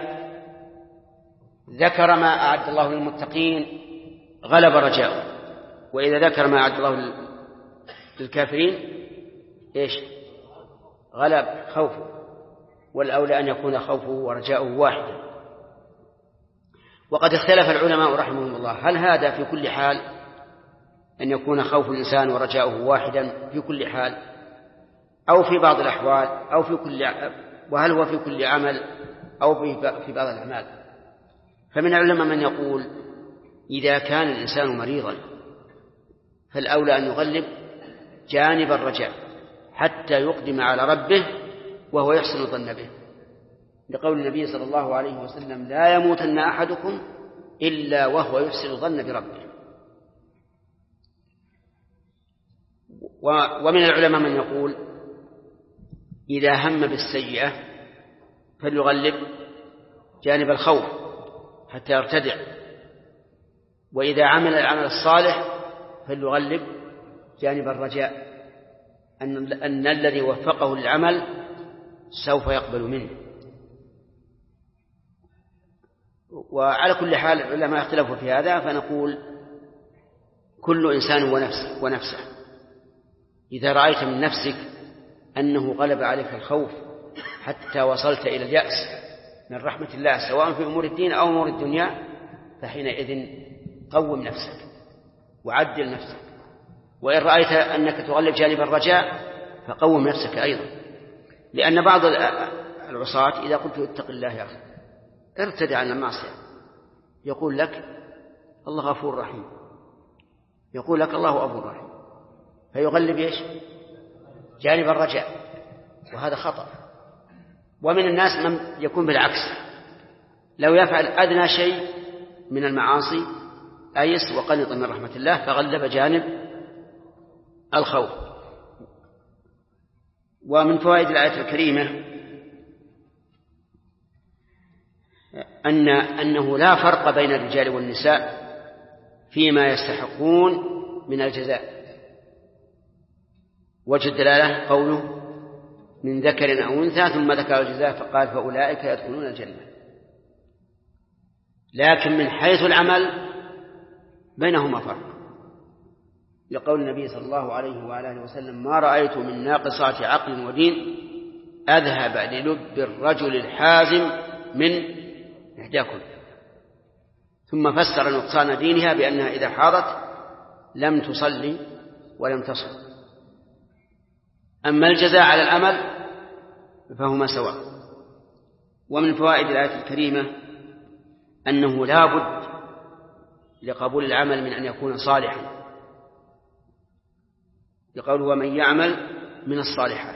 [SPEAKER 1] ذكر ما أعد الله للمتقين غلب رجاؤه، وإذا ذكر ما أعد الله للكافرين غلب خوفه، والأولى أن يكون خوفه ورجاؤه واحدا. وقد اختلف العلماء رحمهم الله هل هذا في كل حال أن يكون خوف الإنسان ورجاؤه واحدا في كل حال، أو في بعض الأحوال، أو وهل هو في كل عمل أو في بعض الأعمال. فمن العلماء من يقول إذا كان الإنسان مريضا فالأولى أن يغلب جانب الرجاء حتى يقدم على ربه وهو يحسن الظن به، لقول النبي صلى الله عليه وسلم لا يموتن أحدكم إلا وهو يحسن الظن بربه. ومن العلماء من يقول إذا هم بالسيئة فليغلب جانب الخوف حتى يرتدع، وإذا عمل العمل الصالح فليغلب جانب الرجاء أن الذي وفقه للعمل سوف يقبل منه. وعلى كل حال العلماء اختلفوا في هذا، فنقول كل إنسان ونفسه. إذا رأيت من نفسك أنه غلب عليك الخوف حتى وصلت إلى اليأس من رحمة الله سواء في أمور الدين أو أمور الدنيا، فحينئذ قوم نفسك وعدل نفسك. وإن رأيت أنك تغلب جانب الرجاء فقوم نفسك أيضا، لأن بعض العصاة إذا قلت اتق الله يا أخي ارتدع عن المعصية يقول لك الله غفور رحيم، يقول لك الله غفور رحيم، فيغلب جانب الرجاء، وهذا خطأ. ومن الناس من يكون بالعكس، لو يفعل أدنى شيء من المعاصي أيس وقنط من رحمة الله فغلب جانب الخوف. ومن فوائد الآية الكريمة أنه لا فرق بين الرجال والنساء فيما يستحقون من الجزاء. وجه الدلالة قوله من ذكر أو أنثى ثم ذكر الجزاء فقال فأولئك يدخلون الجنة. لكن من حيث العمل بينهما فرق، لقول النبي صلى الله عليه وآله وسلم ما رأيت من ناقصات عقل ودين أذهب للب الرجل الحازم من إحداكم. ثم فسر نقصان دينها بأنها إذا حاضت لم تصلي ولم تصل. أما الجزاء على العمل فهما سواء. ومن فوائد الآية الكريمة أنه لا بد لقبول العمل من أن يكون صالحا، يقول ومن يعمل من الصالحات،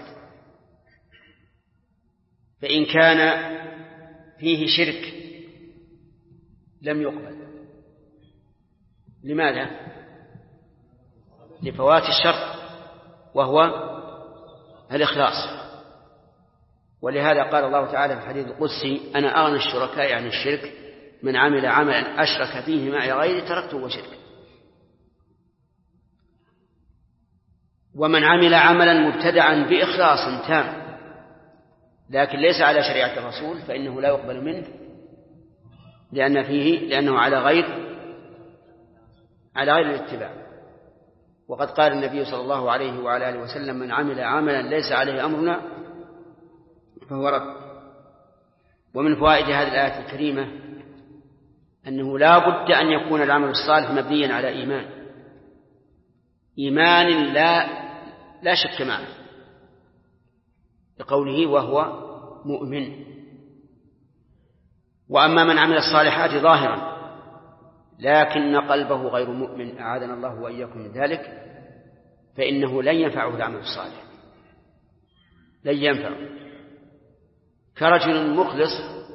[SPEAKER 1] فإن كان فيه شرك لم يقبل. لماذا؟ لفوات الشرط وهو الإخلاص. ولهذا قال الله تعالى في الحديث القدسي أنا أغنى الشركاء عن الشرك من عمل عملا أشرك فيه معي غيري تركته وشركه. ومن عمل عملا مبتدعا بإخلاص تام لكن ليس على شريعة الرسول فإنه لا يقبل منه لأنه على غير الاتباع. وقد قال النبي صلى الله عليه وعلى آله وسلم من عمل عملا ليس عليه أمرنا فهو رد. ومن فوائد هذه الآية الكريمة أنه لا بد أن يكون العمل الصالح مبنيا على إيمان لا شك معه، لقوله وهو مؤمن وأما من عمل الصالحات ظاهرا لكن قلبه غير مؤمن أعاذنا الله وإياكم من ذلك فإنه لن ينفعه العمل الصالح، لن ينفعه. كرجل مخلص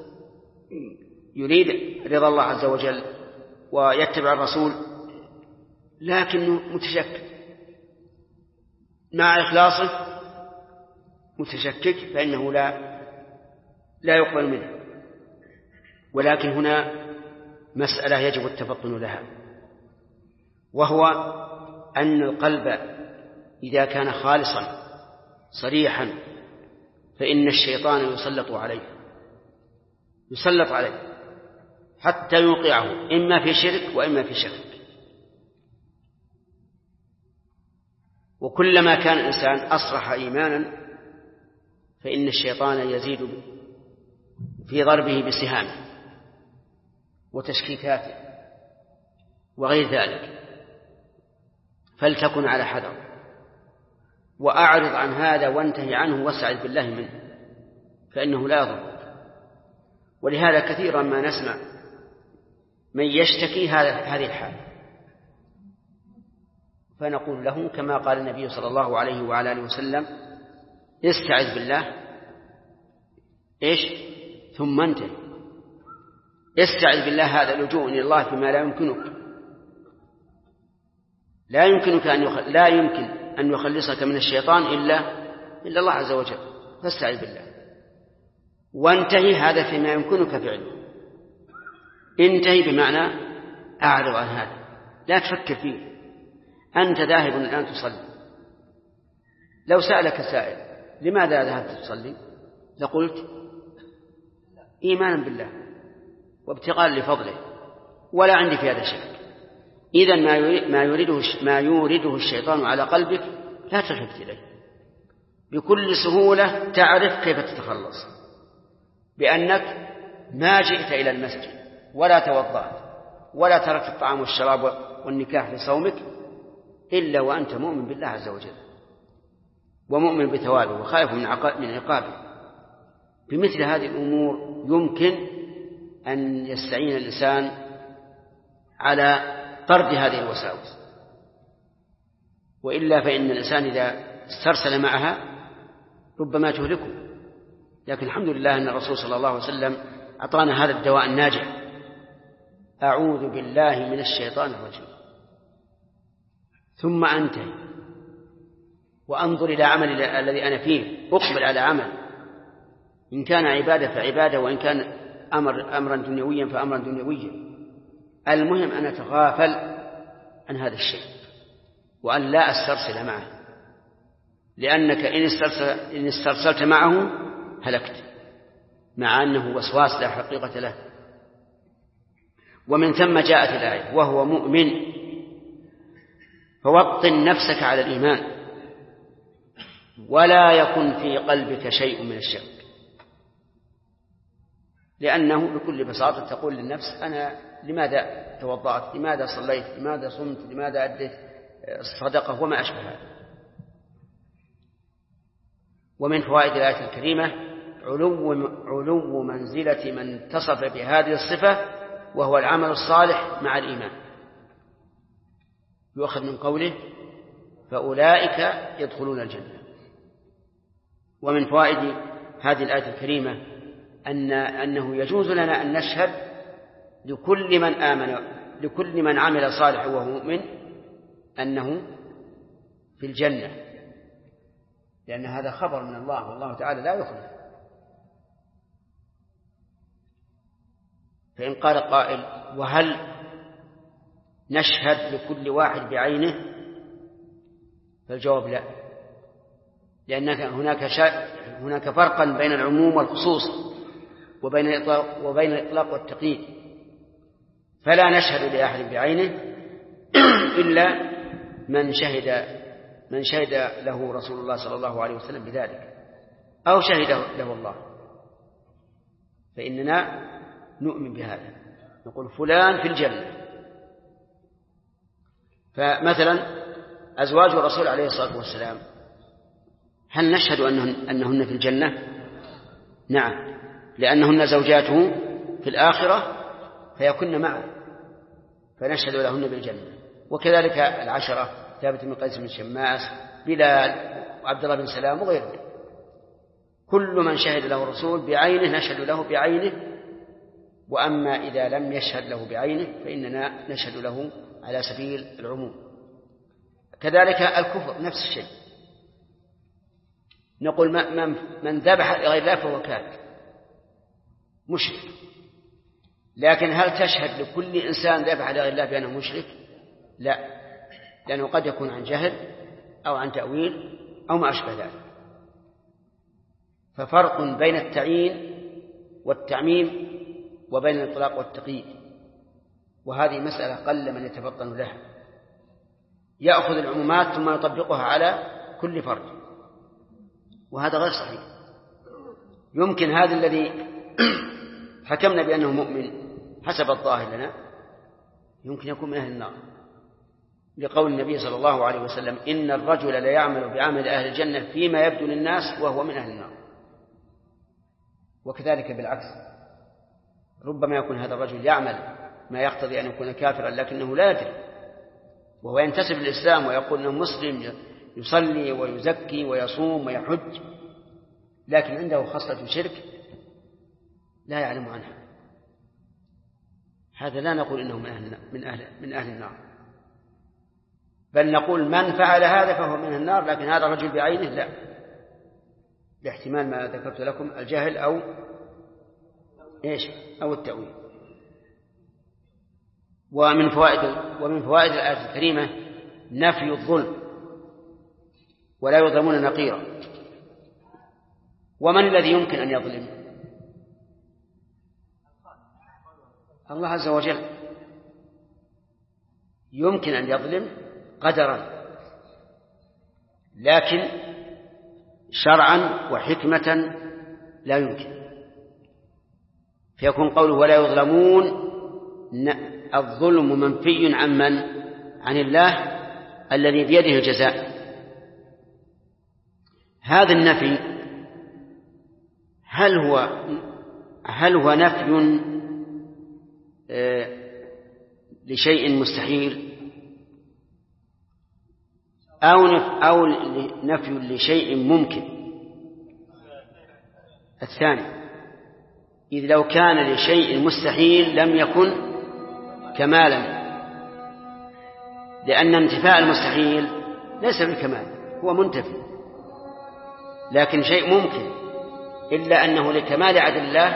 [SPEAKER 1] يريد رضا الله عز وجل ويتبع الرسول لكنه متشكك، مع إخلاصه متشكك، فإنه لا يقبل منه. ولكن هنا مسألة يجب التفطن لها، وهو أن القلب إذا كان خالصا صريحا فإن الشيطان يسلط عليه حتى يوقعه إما في شرك وإما في شرك. وكلما كان الإنسان أصرح إيمانا فإن الشيطان يزيد في ضربه بسهامه وتشكيكاته وغير ذلك، فلتكن على حذر وأعرض عن هذا وانتهي عنه واستعذ بالله منه فإنه لا يضر. ولهذا كثيرا ما نسمع من يشتكي هذه الحال فنقول له كما قال النبي صلى الله عليه وعلى آله وسلم استعذ بالله ثم انتهي. استعذ بالله هذا لجوء إلى الله فيما لا يمكنك أن يخلصك من الشيطان إلا الله عز وجل، فاستعذ بالله وانتهي هذا فيما يمكنك فعله. انتهي بمعنى أعرض عن هذا، لا تفكر فيه. أنت ذاهب الآن تصلي، لو سألك سائل لماذا ذهبت تصلي لقلت إيمانا بالله وابتغاء لفضله ولا عندي في هذا شك. إذن ما يورده الشيطان على قلبك لا تلتفت إليه، بكل سهولة تعرف كيف تتخلص، بأنك ما جئت إلى المسجد ولا توضأت ولا تركت الطعام والشراب والنكاح لصومك إلا وأنت مؤمن بالله عز وجل ومؤمن بثوابه وخائف من عقابه. بمثل هذه الأمور يمكن أن يستعين الإنسان على طرد هذه الوساوس، وإلا فإن الإنسان إذا استرسل معها ربما تهلكه. لكن الحمد لله أن الرسول صلى الله عليه وسلم أعطانا هذا الدواء الناجع: أعوذ بالله من الشيطان الرجيم، ثم أنتهي وأنظر إلى عمل الذي أنا فيه، أقبل على عمل، إن كان عبادة فعبادة، وإن كان أمرا دنيويا فأمرا دنيويا. المهم أن أتغافل عن هذا الشيء وأن لا أسترسل معه، لأنك إن استرسلت معه هلكت، مع أنه وسواس لا حقيقة له. ومن ثم جاءت الآية وهو مؤمن، فوطن نفسك على الإيمان ولا يكن في قلبك شيء من الشك، لأنه بكل بساطة تقول للنفس أنا لماذا توضأت، لماذا صليت، لماذا صمت، لماذا أديت الصدقة وما أشبه هذا. ومن فوائد الآية الكريمة علو منزلة من اتصف بهذه الصفة وهو العمل الصالح مع الإيمان. يؤخذ من قوله فأولئك يدخلون الجنة. ومن فوائد هذه الآية الكريمة أنه يجوز لنا أن نشهد لكل من عمل صالحا وهو مؤمن أنه في الجنة، لأن هذا خبر من الله والله تعالى لا يخلف. فإن قال قائل وهل نشهد لكل واحد بعينه؟ فالجواب لا، لأن هناك فرقا بين العموم والخصوص وبين الإطلاق والتقييد. فلا نشهد لأحد بعينه إلا من شهد له رسول الله صلى الله عليه وسلم بذلك أو شهد له الله، فإننا نؤمن بهذا، نقول فلان في الجنة. فمثلا أزواج الرسول عليه الصلاة والسلام هل نشهد أنهن في الجنة؟ نعم، لأنهن زوجاته في الآخرة فيكن معه فنشهد لهن بالجنة. وكذلك 10 ثابت بن قيس بن شماس، بلال، وعبد الله بن سلام وغيره، كل من شهد له الرسول بعينه نشهد له بعينه. وأما إذا لم يشهد له بعينه فإننا نشهد له على سبيل العموم. كذلك الكفر نفس الشيء، نقول من ذبح لغير الله فهو كافر مشرك. لكن هل تشهد لكل إنسان ذبح لغير الله بأنه مشرك؟ لا، لأنه قد يكون عن جهل أو عن تأويل أو ما أشبه ذلك. ففرق بين التعيين والتعميم وبين الإطلاق والتقييد، وهذه مسألة قل من يتفطن لها، يأخذ العمومات ثم يطبقها على كل فرد، وهذا غير صحيح. يمكن هذا الذي حكمنا بأنه مؤمن حسب الظاهر لنا يمكن يكون من أهل النار، لقول النبي صلى الله عليه وسلم: إن الرجل لا يعمل بعمل أهل الجنة فيما يبدو للناس وهو من أهل النار. وكذلك بالعكس، ربما يكون هذا الرجل يعمل ما يقتضي أن يكون كافرا لكنه لا يدري، وهو ينتسب للإسلام ويقول أنه مسلم، يصلي ويزكي ويصوم ويحج، لكن عنده خصلة شرك لا يعلم عنها. هذا لا نقول إنه من أهل النار، بل نقول من فعل هذا فهو من النار، لكن هذا الرجل بعينه لا، لاحتمال ما ذكرت لكم الجهل أو التأويل. ومن فوائد الآية الكريمة نفي الظلم، ولا يظلمون نقيرا. ومن الذي يمكن أن يظلم؟ الله عز وجل يمكن أن يظلم قدرا، لكن شرعا وحكمة لا يمكن. فيكون قوله ولا يظلمون الظلم منفي عن من؟ عن الله الذي بيده الجزاء. هذا النفي هل هو نفي لشيء مستحيل أو نفي لشيء ممكن؟ الثاني، إذ لو كان لشيء مستحيل لم يكن كمالا، لأن انتفاء المستحيل ليس بالكمال، هو منتفي. لكن شيء ممكن، إلا أنه لكمال عدل الله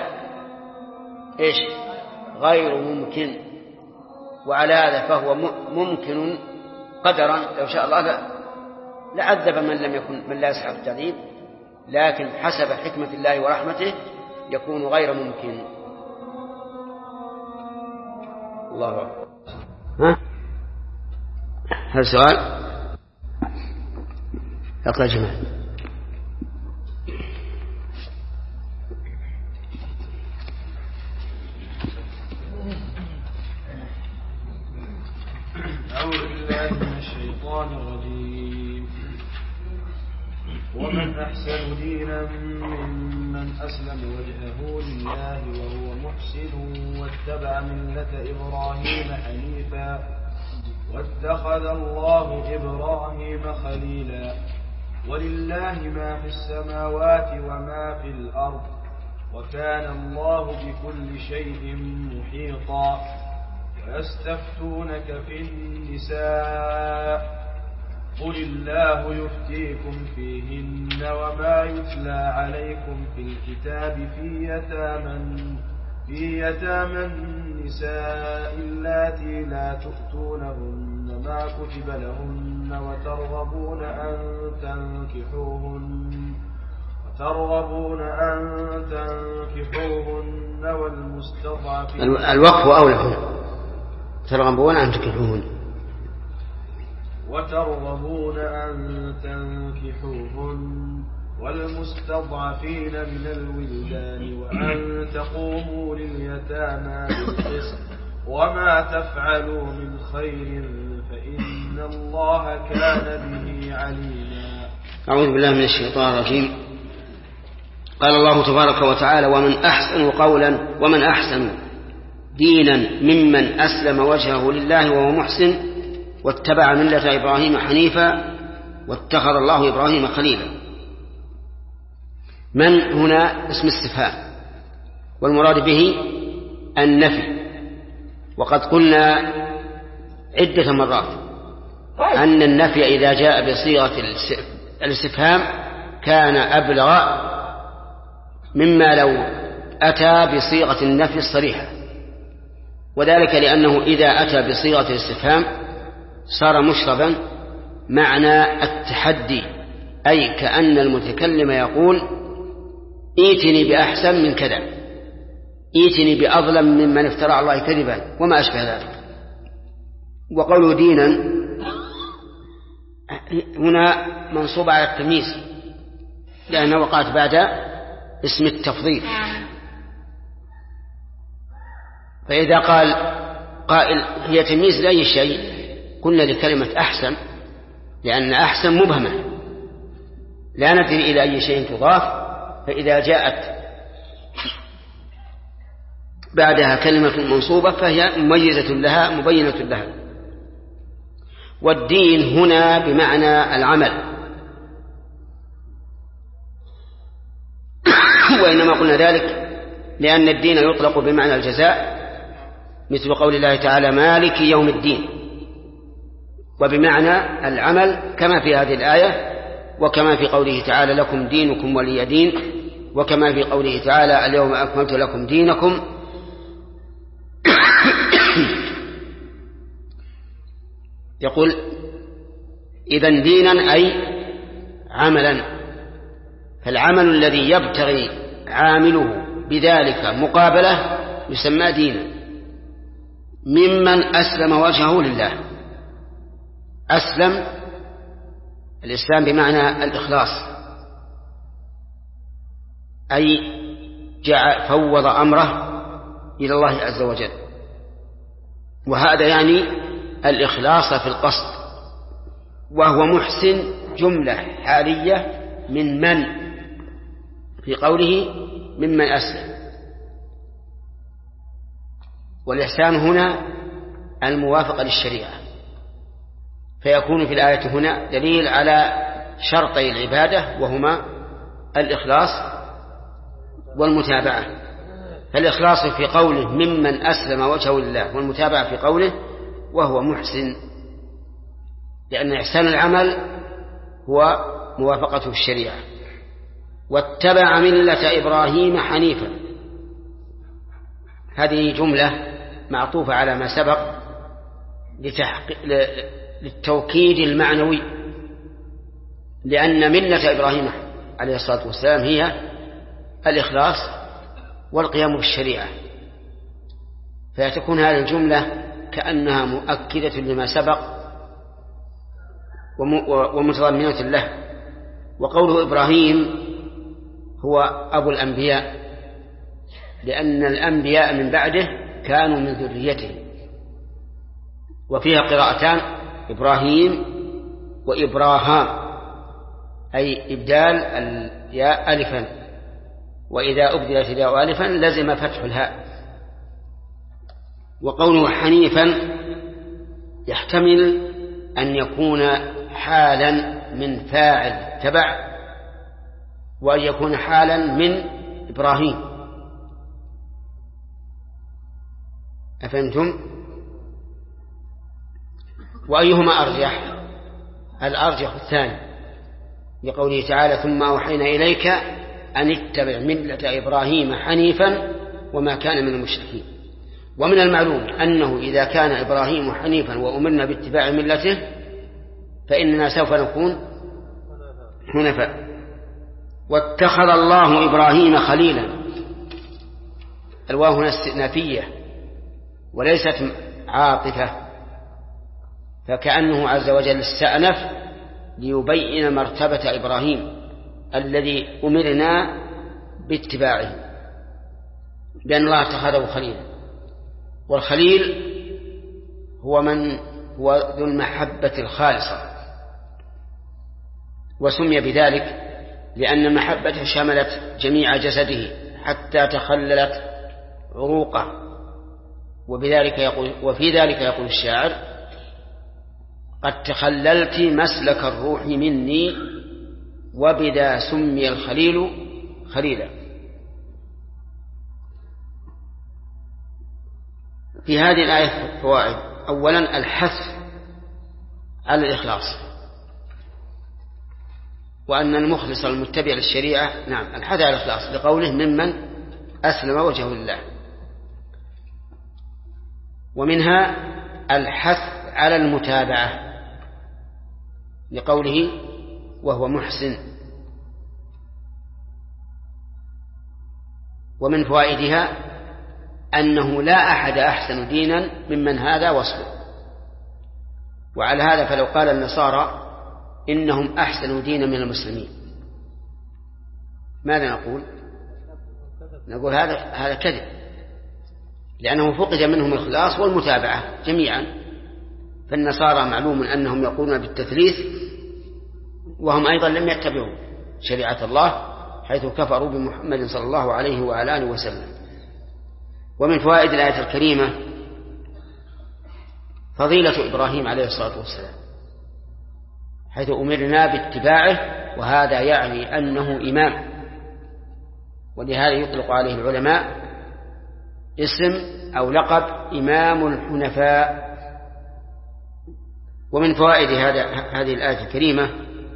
[SPEAKER 1] غير ممكن، وعلى هذا فهو ممكن قدرا. لو شاء الله لعذب من لا يسعى التعذيب، لكن حسب حكمة الله ورحمته يكون غير ممكن. الله أكبر. هل سؤال؟ اقرأ جماعة.
[SPEAKER 3] أعوذ بالله من الشيطان الرجيم. ومن أحسن دينا ممن أسلم وجهه لله وهو محسن واتبع ملة إبراهيم حنيفا واتخذ الله إبراهيم خليلا. ولله ما في السماوات وما في الأرض وكان الله بكل شيء محيطا. ويستفتونك في النساء قل الله يفتيكم فيهن وما يتلى عليكم في الكتاب في يتامى النساء اللاتي لا تؤتونهن ما كتب لهن وترغبون أن تنكحوهن والمستضعفين.
[SPEAKER 1] الوقف أولى هنا، ترغبون أن تنكحوهن
[SPEAKER 3] وترغبون أن تنكحوهن والمستضعفين من الولدان وأن تقوموا لليتامى بالقسط وما تفعلوا من خير فإن الله كان به عليما.
[SPEAKER 1] أعوذ بالله من الشيطان الرجيم. قال الله تبارك وتعالى: ومن أحسن قولا ومن أحسن دينا ممن أسلم وجهه لله وهو محسن واتبع ملة إبراهيم حنيفا واتخذ الله إبراهيم خليلا. من هنا اسم استفهام، والمراد به النفي. وقد قلنا عدة مرات أن النفي إذا جاء بصيغة الاستفهام كان أبلغ مما لو أتى بصيغة النفي الصريحة، وذلك لأنه إذا أتى بصيغة الاستفهام صار مشربا معنى التحدي، أي كأن المتكلم يقول ائتني بأحسن من كذا، ائتني بأظلم ممن افترى على الله كذبا وما أشبه ذلك. وقوله دينا هنا منصوب على التمييز لأنه وقعت بعد اسم التفضيل. فإذا قال قائل هي تمييز لأي شيء قلنا لكلمة أحسن، لأن أحسن مبهمة لا ندري إلى أي شيء تضاف، فإذا جاءت بعدها كلمة منصوبة فهي مميزة لها مبينة لها. والدين هنا بمعنى العمل، وإنما قلنا ذلك لأن الدين يطلق بمعنى الجزاء، مثل قول الله تعالى مالك يوم الدين، وبمعنى العمل كما في هذه الآية، وكما في قوله تعالى لكم دينكم ولي دين، وكما في قوله تعالى اليوم أكملت لكم دينكم. يقول إذن دينا أي عملا، فالعمل الذي يبتغي عامله بذلك مقابله يسمى دينا ممن أسلم وجهه لله. أسلم الإسلام بمعنى الإخلاص، أي فوض أمره إلى الله عز وجل، وهذا يعني الإخلاص في القصد. وهو محسن جملة حالية من في قوله ممن أسلم. والإحسان هنا الموافقة للشريعة، فيكون في الآية هنا دليل على شرطي العبادة وهما الإخلاص والمتابعة. فالإخلاص في قوله ممن أسلم وجهه لله، والمتابعة في قوله وهو محسن، لأن إحسان العمل هو موافقته الشريعة. واتبع ملة إبراهيم حنيفا، هذه جملة معطوفة على ما سبق للتوكيد المعنوي، لأن ملة إبراهيم عليه الصلاة والسلام هي الإخلاص والقيام بالشريعة، فتكون هذه الجملة كأنها مؤكدة لما سبق ومتضمنة له. وقوله إبراهيم هو أبو الأنبياء، لأن الأنبياء من بعده كانوا من ذريته. وفيها قراءتان إبراهيم وإبراهام، أي إبدال الياء ألفا، وإذا أبدلت الياء ألفا لزم فتح الهاء. وقوله حنيفا يحتمل أن يكون حالا من فاعل تبع، وأن يكون حالا من إبراهيم. أفهمتم؟ وأيهما أرجح؟ الأرجح الثاني، لقوله تعالى ثم أوحينا إليك أن اتبع ملة إبراهيم حنيفا وما كان من المشركين. ومن المعلوم أنه إذا كان إبراهيم حنيفا وأمرنا باتباع ملته فإننا سوف نكون حنفاء. واتخذ الله إبراهيم خليلا، الواو هنا استئنافية وليست عاطفة، فكأنه عز وجل استأنف ليبين مرتبة إبراهيم الذي أمرنا باتباعه، بأن الله اتخذه خليلا. والخليل هو من هو ذو المحبة الخالصة، وسمي بذلك لأن محبته شملت جميع جسده حتى تخللت عروقه، وفي ذلك يقول الشاعر: قد تخللت مسلك الروح مني وبذا سمي الخليل خليلا. في هذه الآية فوائد: أولا الحث على الإخلاص، وأن المخلص المتبع للشريعة الحث على الإخلاص لقوله: ممن أسلم وجهه لله. ومنها الحث على المتابعة لقوله: وهو محسن. ومن فوائدها أنه لا أحد أحسن دينا ممن هذا وصفه. وعلى هذا فلو قال النصارى إنهم أحسن دينا من المسلمين ماذا نقول؟ نقول هذا كذب، لأنه فقد منهم الإخلاص والمتابعة جميعا. فالنصارى معلوم أنهم يقولون بالتثليث وهم أيضا لم يتبعوا شريعة الله، حيث كفروا بمحمد صلى الله عليه وعلى آله وسلم. ومن فوائد الآية الكريمة فضيلة إبراهيم عليه الصلاة والسلام، حيث أمرنا باتباعه، وهذا يعني أنه إمام، ولهذا يطلق عليه العلماء اسم أو لقب إمام الحنفاء. ومن فوائد هذه الآية الكريمة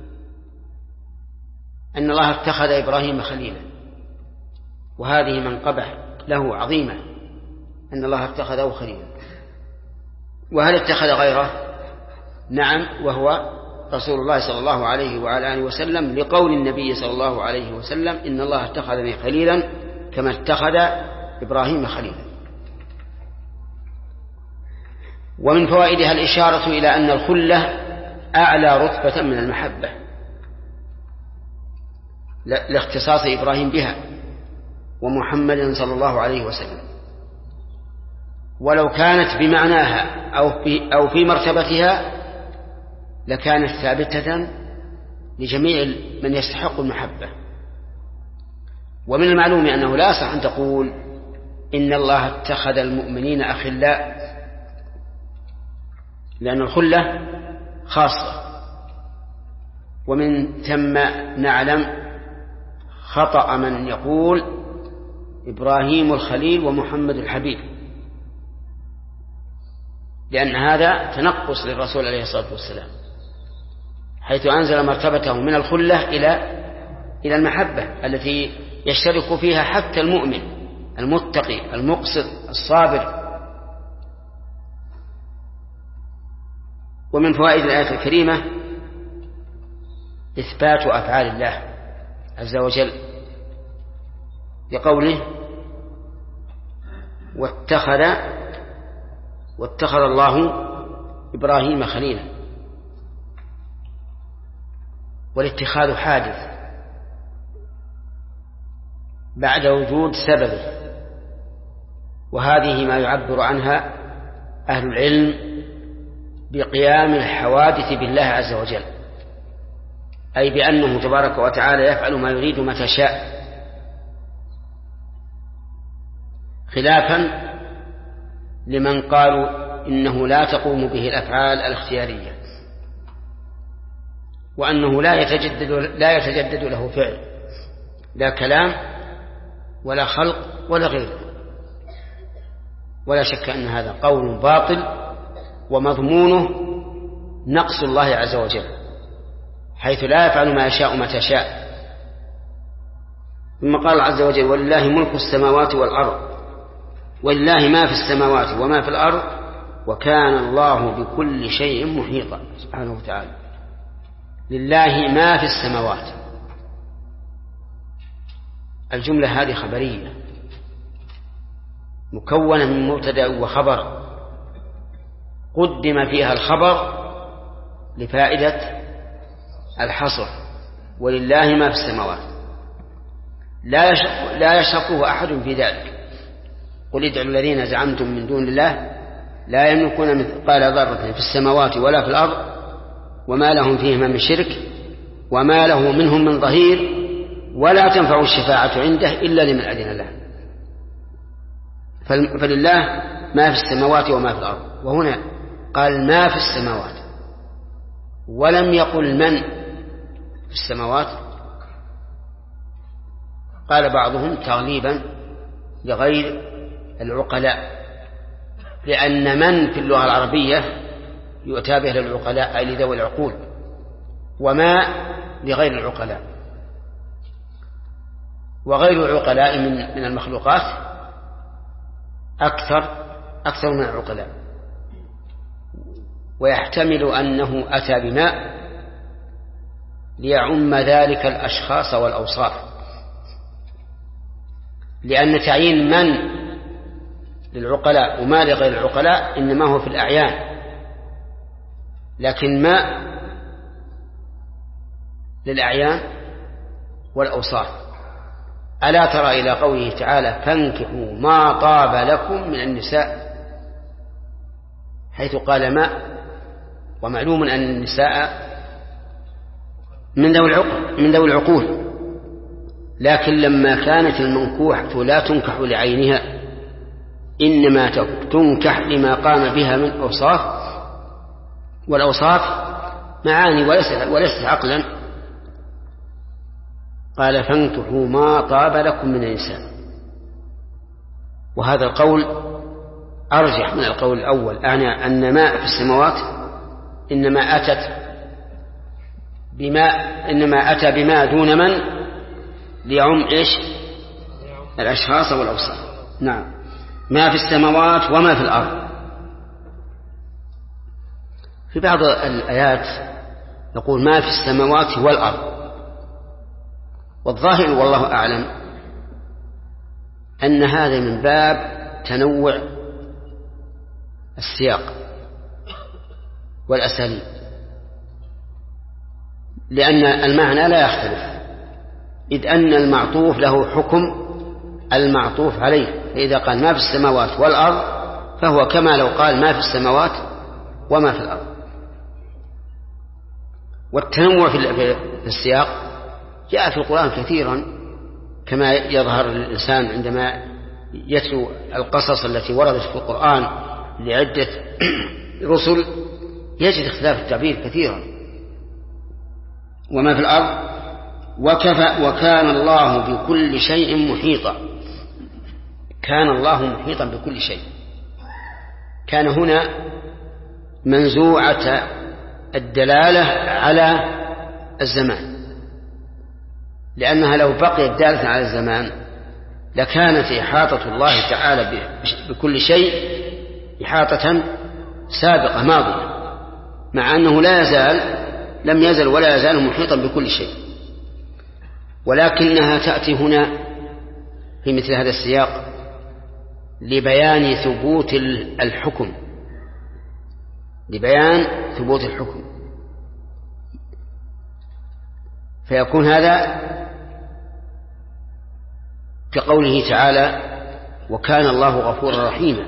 [SPEAKER 1] أن الله اتخذ إبراهيم خليلا، وهذه منقبة له عظيمة أن الله اتخذه خليلا. وهل اتخذ غيره؟ نعم، وهو رسول الله صلى الله عليه وعلى آله وسلم، لقول النبي صلى الله عليه وسلم: إن الله اتخذني خليلا كما اتخذ إبراهيم خليلا. ومن فوائدها الإشارة إلى أن الخلة أعلى رتبة من المحبة لاختصاص إبراهيم بها ومحمد صلى الله عليه وسلم. ولو كانت بمعناها أو في مرتبتها لكانت ثابتة لجميع من يستحق المحبة. ومن المعلوم أنه لا يصح أن تقول إن الله اتخذ المؤمنين أخلاء، لأن الخلة خاصة. ومن ثم نعلم خطأ من يقول إبراهيم الخليل ومحمد الحبيب، لأن هذا تنقص للرسول عليه الصلاة والسلام، حيث أنزل مرتبته من الخلة إلى المحبة التي يشترك فيها حتى المؤمن المتقي المقسط الصابر. ومن فوائد الآية الكريمة إثبات أفعال الله عز وجل بقوله: واتخذ الله إبراهيم خليلا. والاتخاذ حادث بعد وجود سببه، وهذه ما يعبر عنها أهل العلم بقيام الحوادث بالله عز وجل، أي بأنه تبارك وتعالى يفعل ما يريد متى شاء، خلافا لمن قالوا إنه لا تقوم به الأفعال الاختيارية، وأنه لا يتجدد له فعل، لا كلام ولا خلق ولا غيره. ولا شك أن هذا قول باطل ومضمونه نقص الله عز وجل، حيث لا يفعل ما يشاء متى شاء. ثم قال عز وجل: ولله ملك السماوات والأرض، ولله ما في السماوات وما في الأرض، وكان الله بكل شيء محيطا سبحانه وتعالى. لله ما في السماوات، الجملة هذه خبرية مكونة من مبتدأ وخبر، قدم فيها الخبر لفائدة الحصر، ولله ما في السماوات، لا يشركه أحد في ذلك. قل ادعوا الذين زعمتم من دون الله لا يملكون مثقال ذرة في السماوات ولا في الأرض وما لهم فيهما من شرك وما له منهم من ظهير ولا تنفع الشفاعة عنده إلا لمن أذن له. فلله ما في السماوات وما في الأرض، وهنا قال ما في السماوات ولم يقل من في السماوات. قال بعضهم تغليبا لغير العقلاء، لأن من في اللغة العربية يؤتى به للعقلاء أي لذوي العقول، وما لغير العقلاء، وغير العقلاء من المخلوقات أكثر من العقلاء. ويحتمل أنه أتى بماء ليعم ذلك الأشخاص والأوصاف، لأن تعيين من للعقلاء وما لغير العقلاء إنما هو في الأعيان، لكن ما للأعيان والأوصاف. ألا ترى إلى قوله تعالى فانكحوا ما طاب لكم من النساء، حيث قال ما، ومعلوم أن النساء من ذوي العقول، لكن لما كانت المنكوحة لا تنكح لعينها إنما تنكح لما قام بها من أوصاف، والأوصاف معاني وليست عقلا. قال فانكحوا ما طاب لكم من النساء، وهذا القول أرجح من القول الأول، أعني أن ما في السماوات إنما أتى بما دون من ليعم الأشخاص والأوصاف. نعم، ما في السماوات وما في الأرض. في بعض الآيات يقول ما في السماوات والأرض، والظاهر والله أعلم أن هذا من باب تنوع السياق والأساليب، لأن المعنى لا يختلف، إذ أن المعطوف له حكم المعطوف عليه، فإذا قال ما في السماوات والأرض فهو كما لو قال ما في السماوات وما في الأرض. والتنوع في السياق جاء في القرآن كثيرا، كما يظهر للإنسان عندما يتلو القصص التي وردت في القرآن لعدة رسل يجد اختلاف التعبير كثيرا. وما في الأرض وكان الله بكل شيء محيطا. كان الله محيطا بكل شيء. كان هنا منزوعة الدلالة على الزمان، لأنها لو بقيت دالة على الزمان لكانت إحاطة الله تعالى بكل شيء إحاطة سابقة ماضية، مع أنه لم يزل ولا يزال محيطا بكل شيء، ولكنها تأتي هنا في مثل هذا السياق لبيان ثبوت الحكم، فيكون هذا كقوله تعالى وكان الله غفورا رحيما.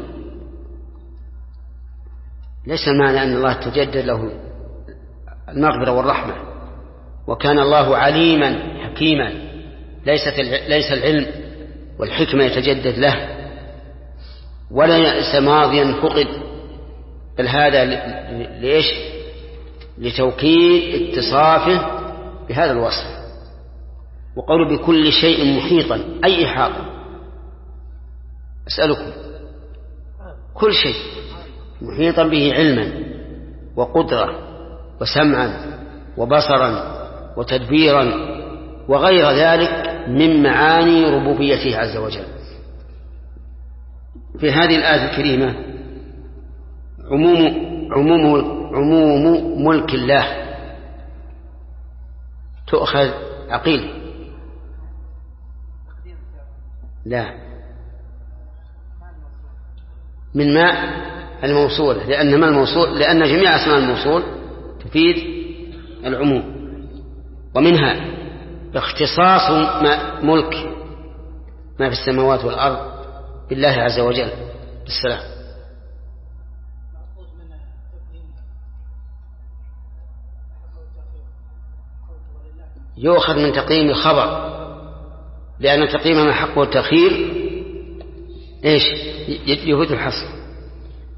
[SPEAKER 1] ليس معنى أن الله تجدد له المغفرة والرحمة. وكان الله عليما حكيما، ليس العلم والحكمة يتجدد له، ولا يأس ماضيا فقد، بل هذا ليش؟ لتوكيد اتصافه بهذا الوصف. وقول بكل شيء محيطا، أي إحاطة؟ أسألكم، كل شيء محيطا به علما وقدرة وسمعا وبصرا وتدبيرا وغير ذلك من معاني ربوبيته عز وجل. في هذه الآية الكريمة عموم ملك الله تؤخذ عقيل، لا، من ماء الموصول، لأن جميع أسماء الموصول تفيد العموم. ومنها اختصاص ملك ما في السماوات والأرض بالله عز وجل بالسلام. يؤخذ من تقييم الخبر، لأن تقييم ما حقه التأخير يفوت الحصر.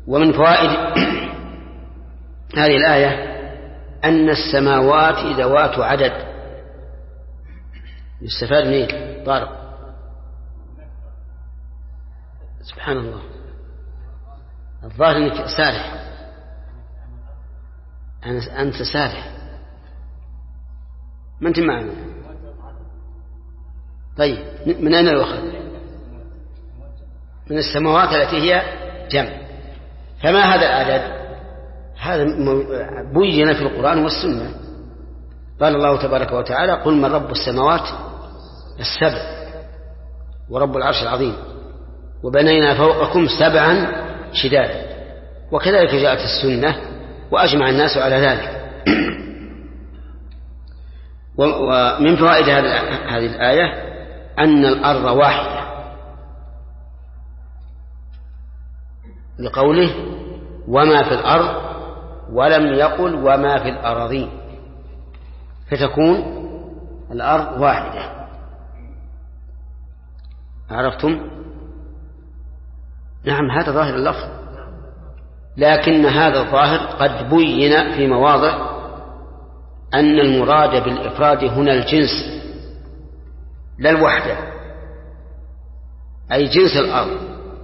[SPEAKER 1] ومن فوائد هذه الآية أن السماوات ذوات عدد. يستفاد منين طارق؟ سبحان الله، الظاهر أنك سارح، أنت سارح، ما أنت معنا. طيب من أين الأخذ؟ من السماوات التي هي جمع. فما هذا العدد؟ هذا بين في القرآن والسنة. قال الله تبارك وتعالى: قل من رب السماوات السبع ورب العرش العظيم وبنينا فوقكم سبعا شدادا. وكذلك جاءت السنة وأجمع الناس على ذلك. ومن فوائد هذه الآية أن الأرض واحدة، لقوله وما في الأرض، ولم يقل وما في الأراضين، فتكون الأرض واحدة. عرفتم؟ نعم، هذا ظاهر اللفظ، لكن هذا الظاهر قد بين في مواضع أن المراد بالإفراد هنا الجنس لا الوحدة، أي جنس الأرض.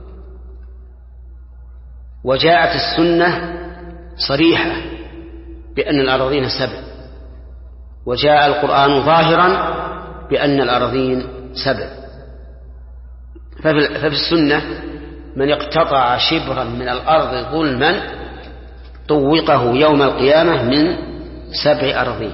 [SPEAKER 1] وجاءت السنة صريحة بأن الأراضين سبع، وجاء القرآن ظاهرا بأن الأراضين سبع. ففي السنة من اقتطع شبرا من الأرض ظلما طوقه يوم القيامة من 7 أراضين.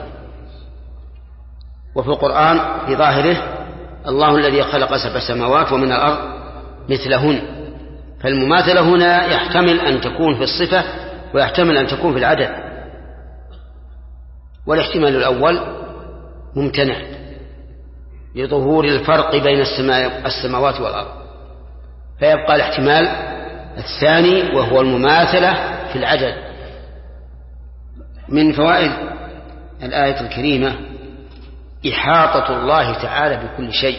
[SPEAKER 1] وفي القرآن في ظاهره الله الذي خلق 7 سماوات ومن الأرض مثلهن. فالمماثلة هنا يحتمل أن تكون في الصفة ويحتمل أن تكون في العدد، والاحتمال الأول ممتنع لظهور الفرق بين السماوات والأرض، فيبقى الاحتمال الثاني وهو المماثلة في العدد. من فوائد الآية الكريمة إحاطة الله تعالى بكل شيء،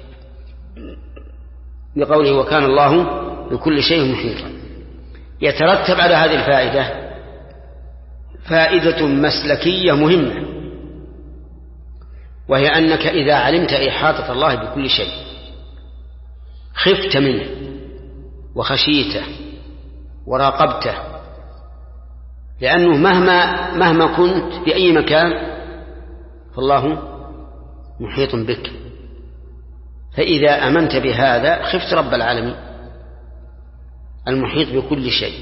[SPEAKER 1] بقوله وكان الله بكل شيء محيطا. يترتب على هذه الفائدة فائدة مسلكية مهمة، وهي أنك إذا علمت إحاطة الله بكل شيء خفت منه وخشيته وراقبته، لأنه مهما كنت في أي مكان فالله محيط بك. فإذا آمنت بهذا خفت رب العالمين المحيط بكل شيء.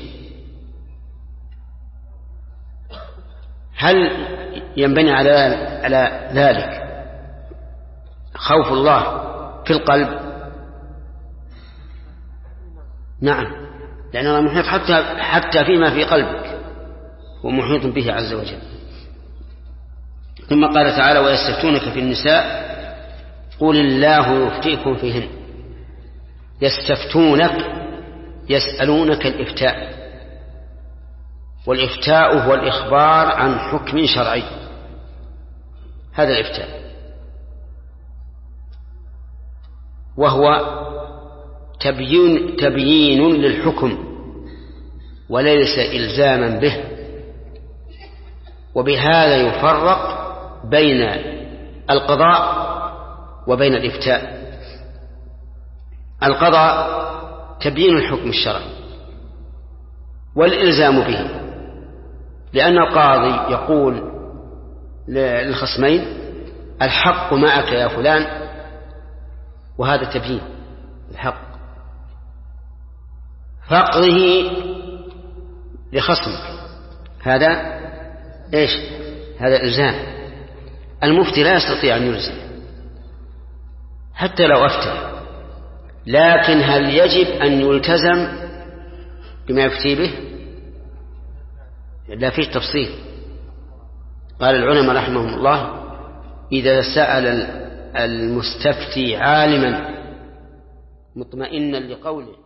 [SPEAKER 1] هل ينبني على ذلك خوف الله في القلب؟ نعم، لأن الله محيط حتى فيما في قلبك هو محيط به عز وجل. ثم قال تعالى ويستفتونك في النساء قل الله يفتيكم فيهن. يستفتونك يسألونك الإفتاء، والإفتاء هو الإخبار عن حكم شرعي، هذا الإفتاء، وهو تبيين للحكم وليس إلزاما به. وبهذا يفرق بين القضاء وبين الإفتاء. القضاء تبيين الحكم الشرعي والإلزام به، لأن القاضي يقول للخصمين الحق معك يا فلان، وهذا تبيين الحق، فقضه لخصمك هذا إيش؟ هذا إلزام. المفتي لا يستطيع أن يلزم حتى لو أفتى، لكن هل يجب أن يلتزم بما يفتي به؟ لا، فيه تفصيل. قال العلماء رحمهم الله إذا سأل المستفتي عالما مطمئنا لقوله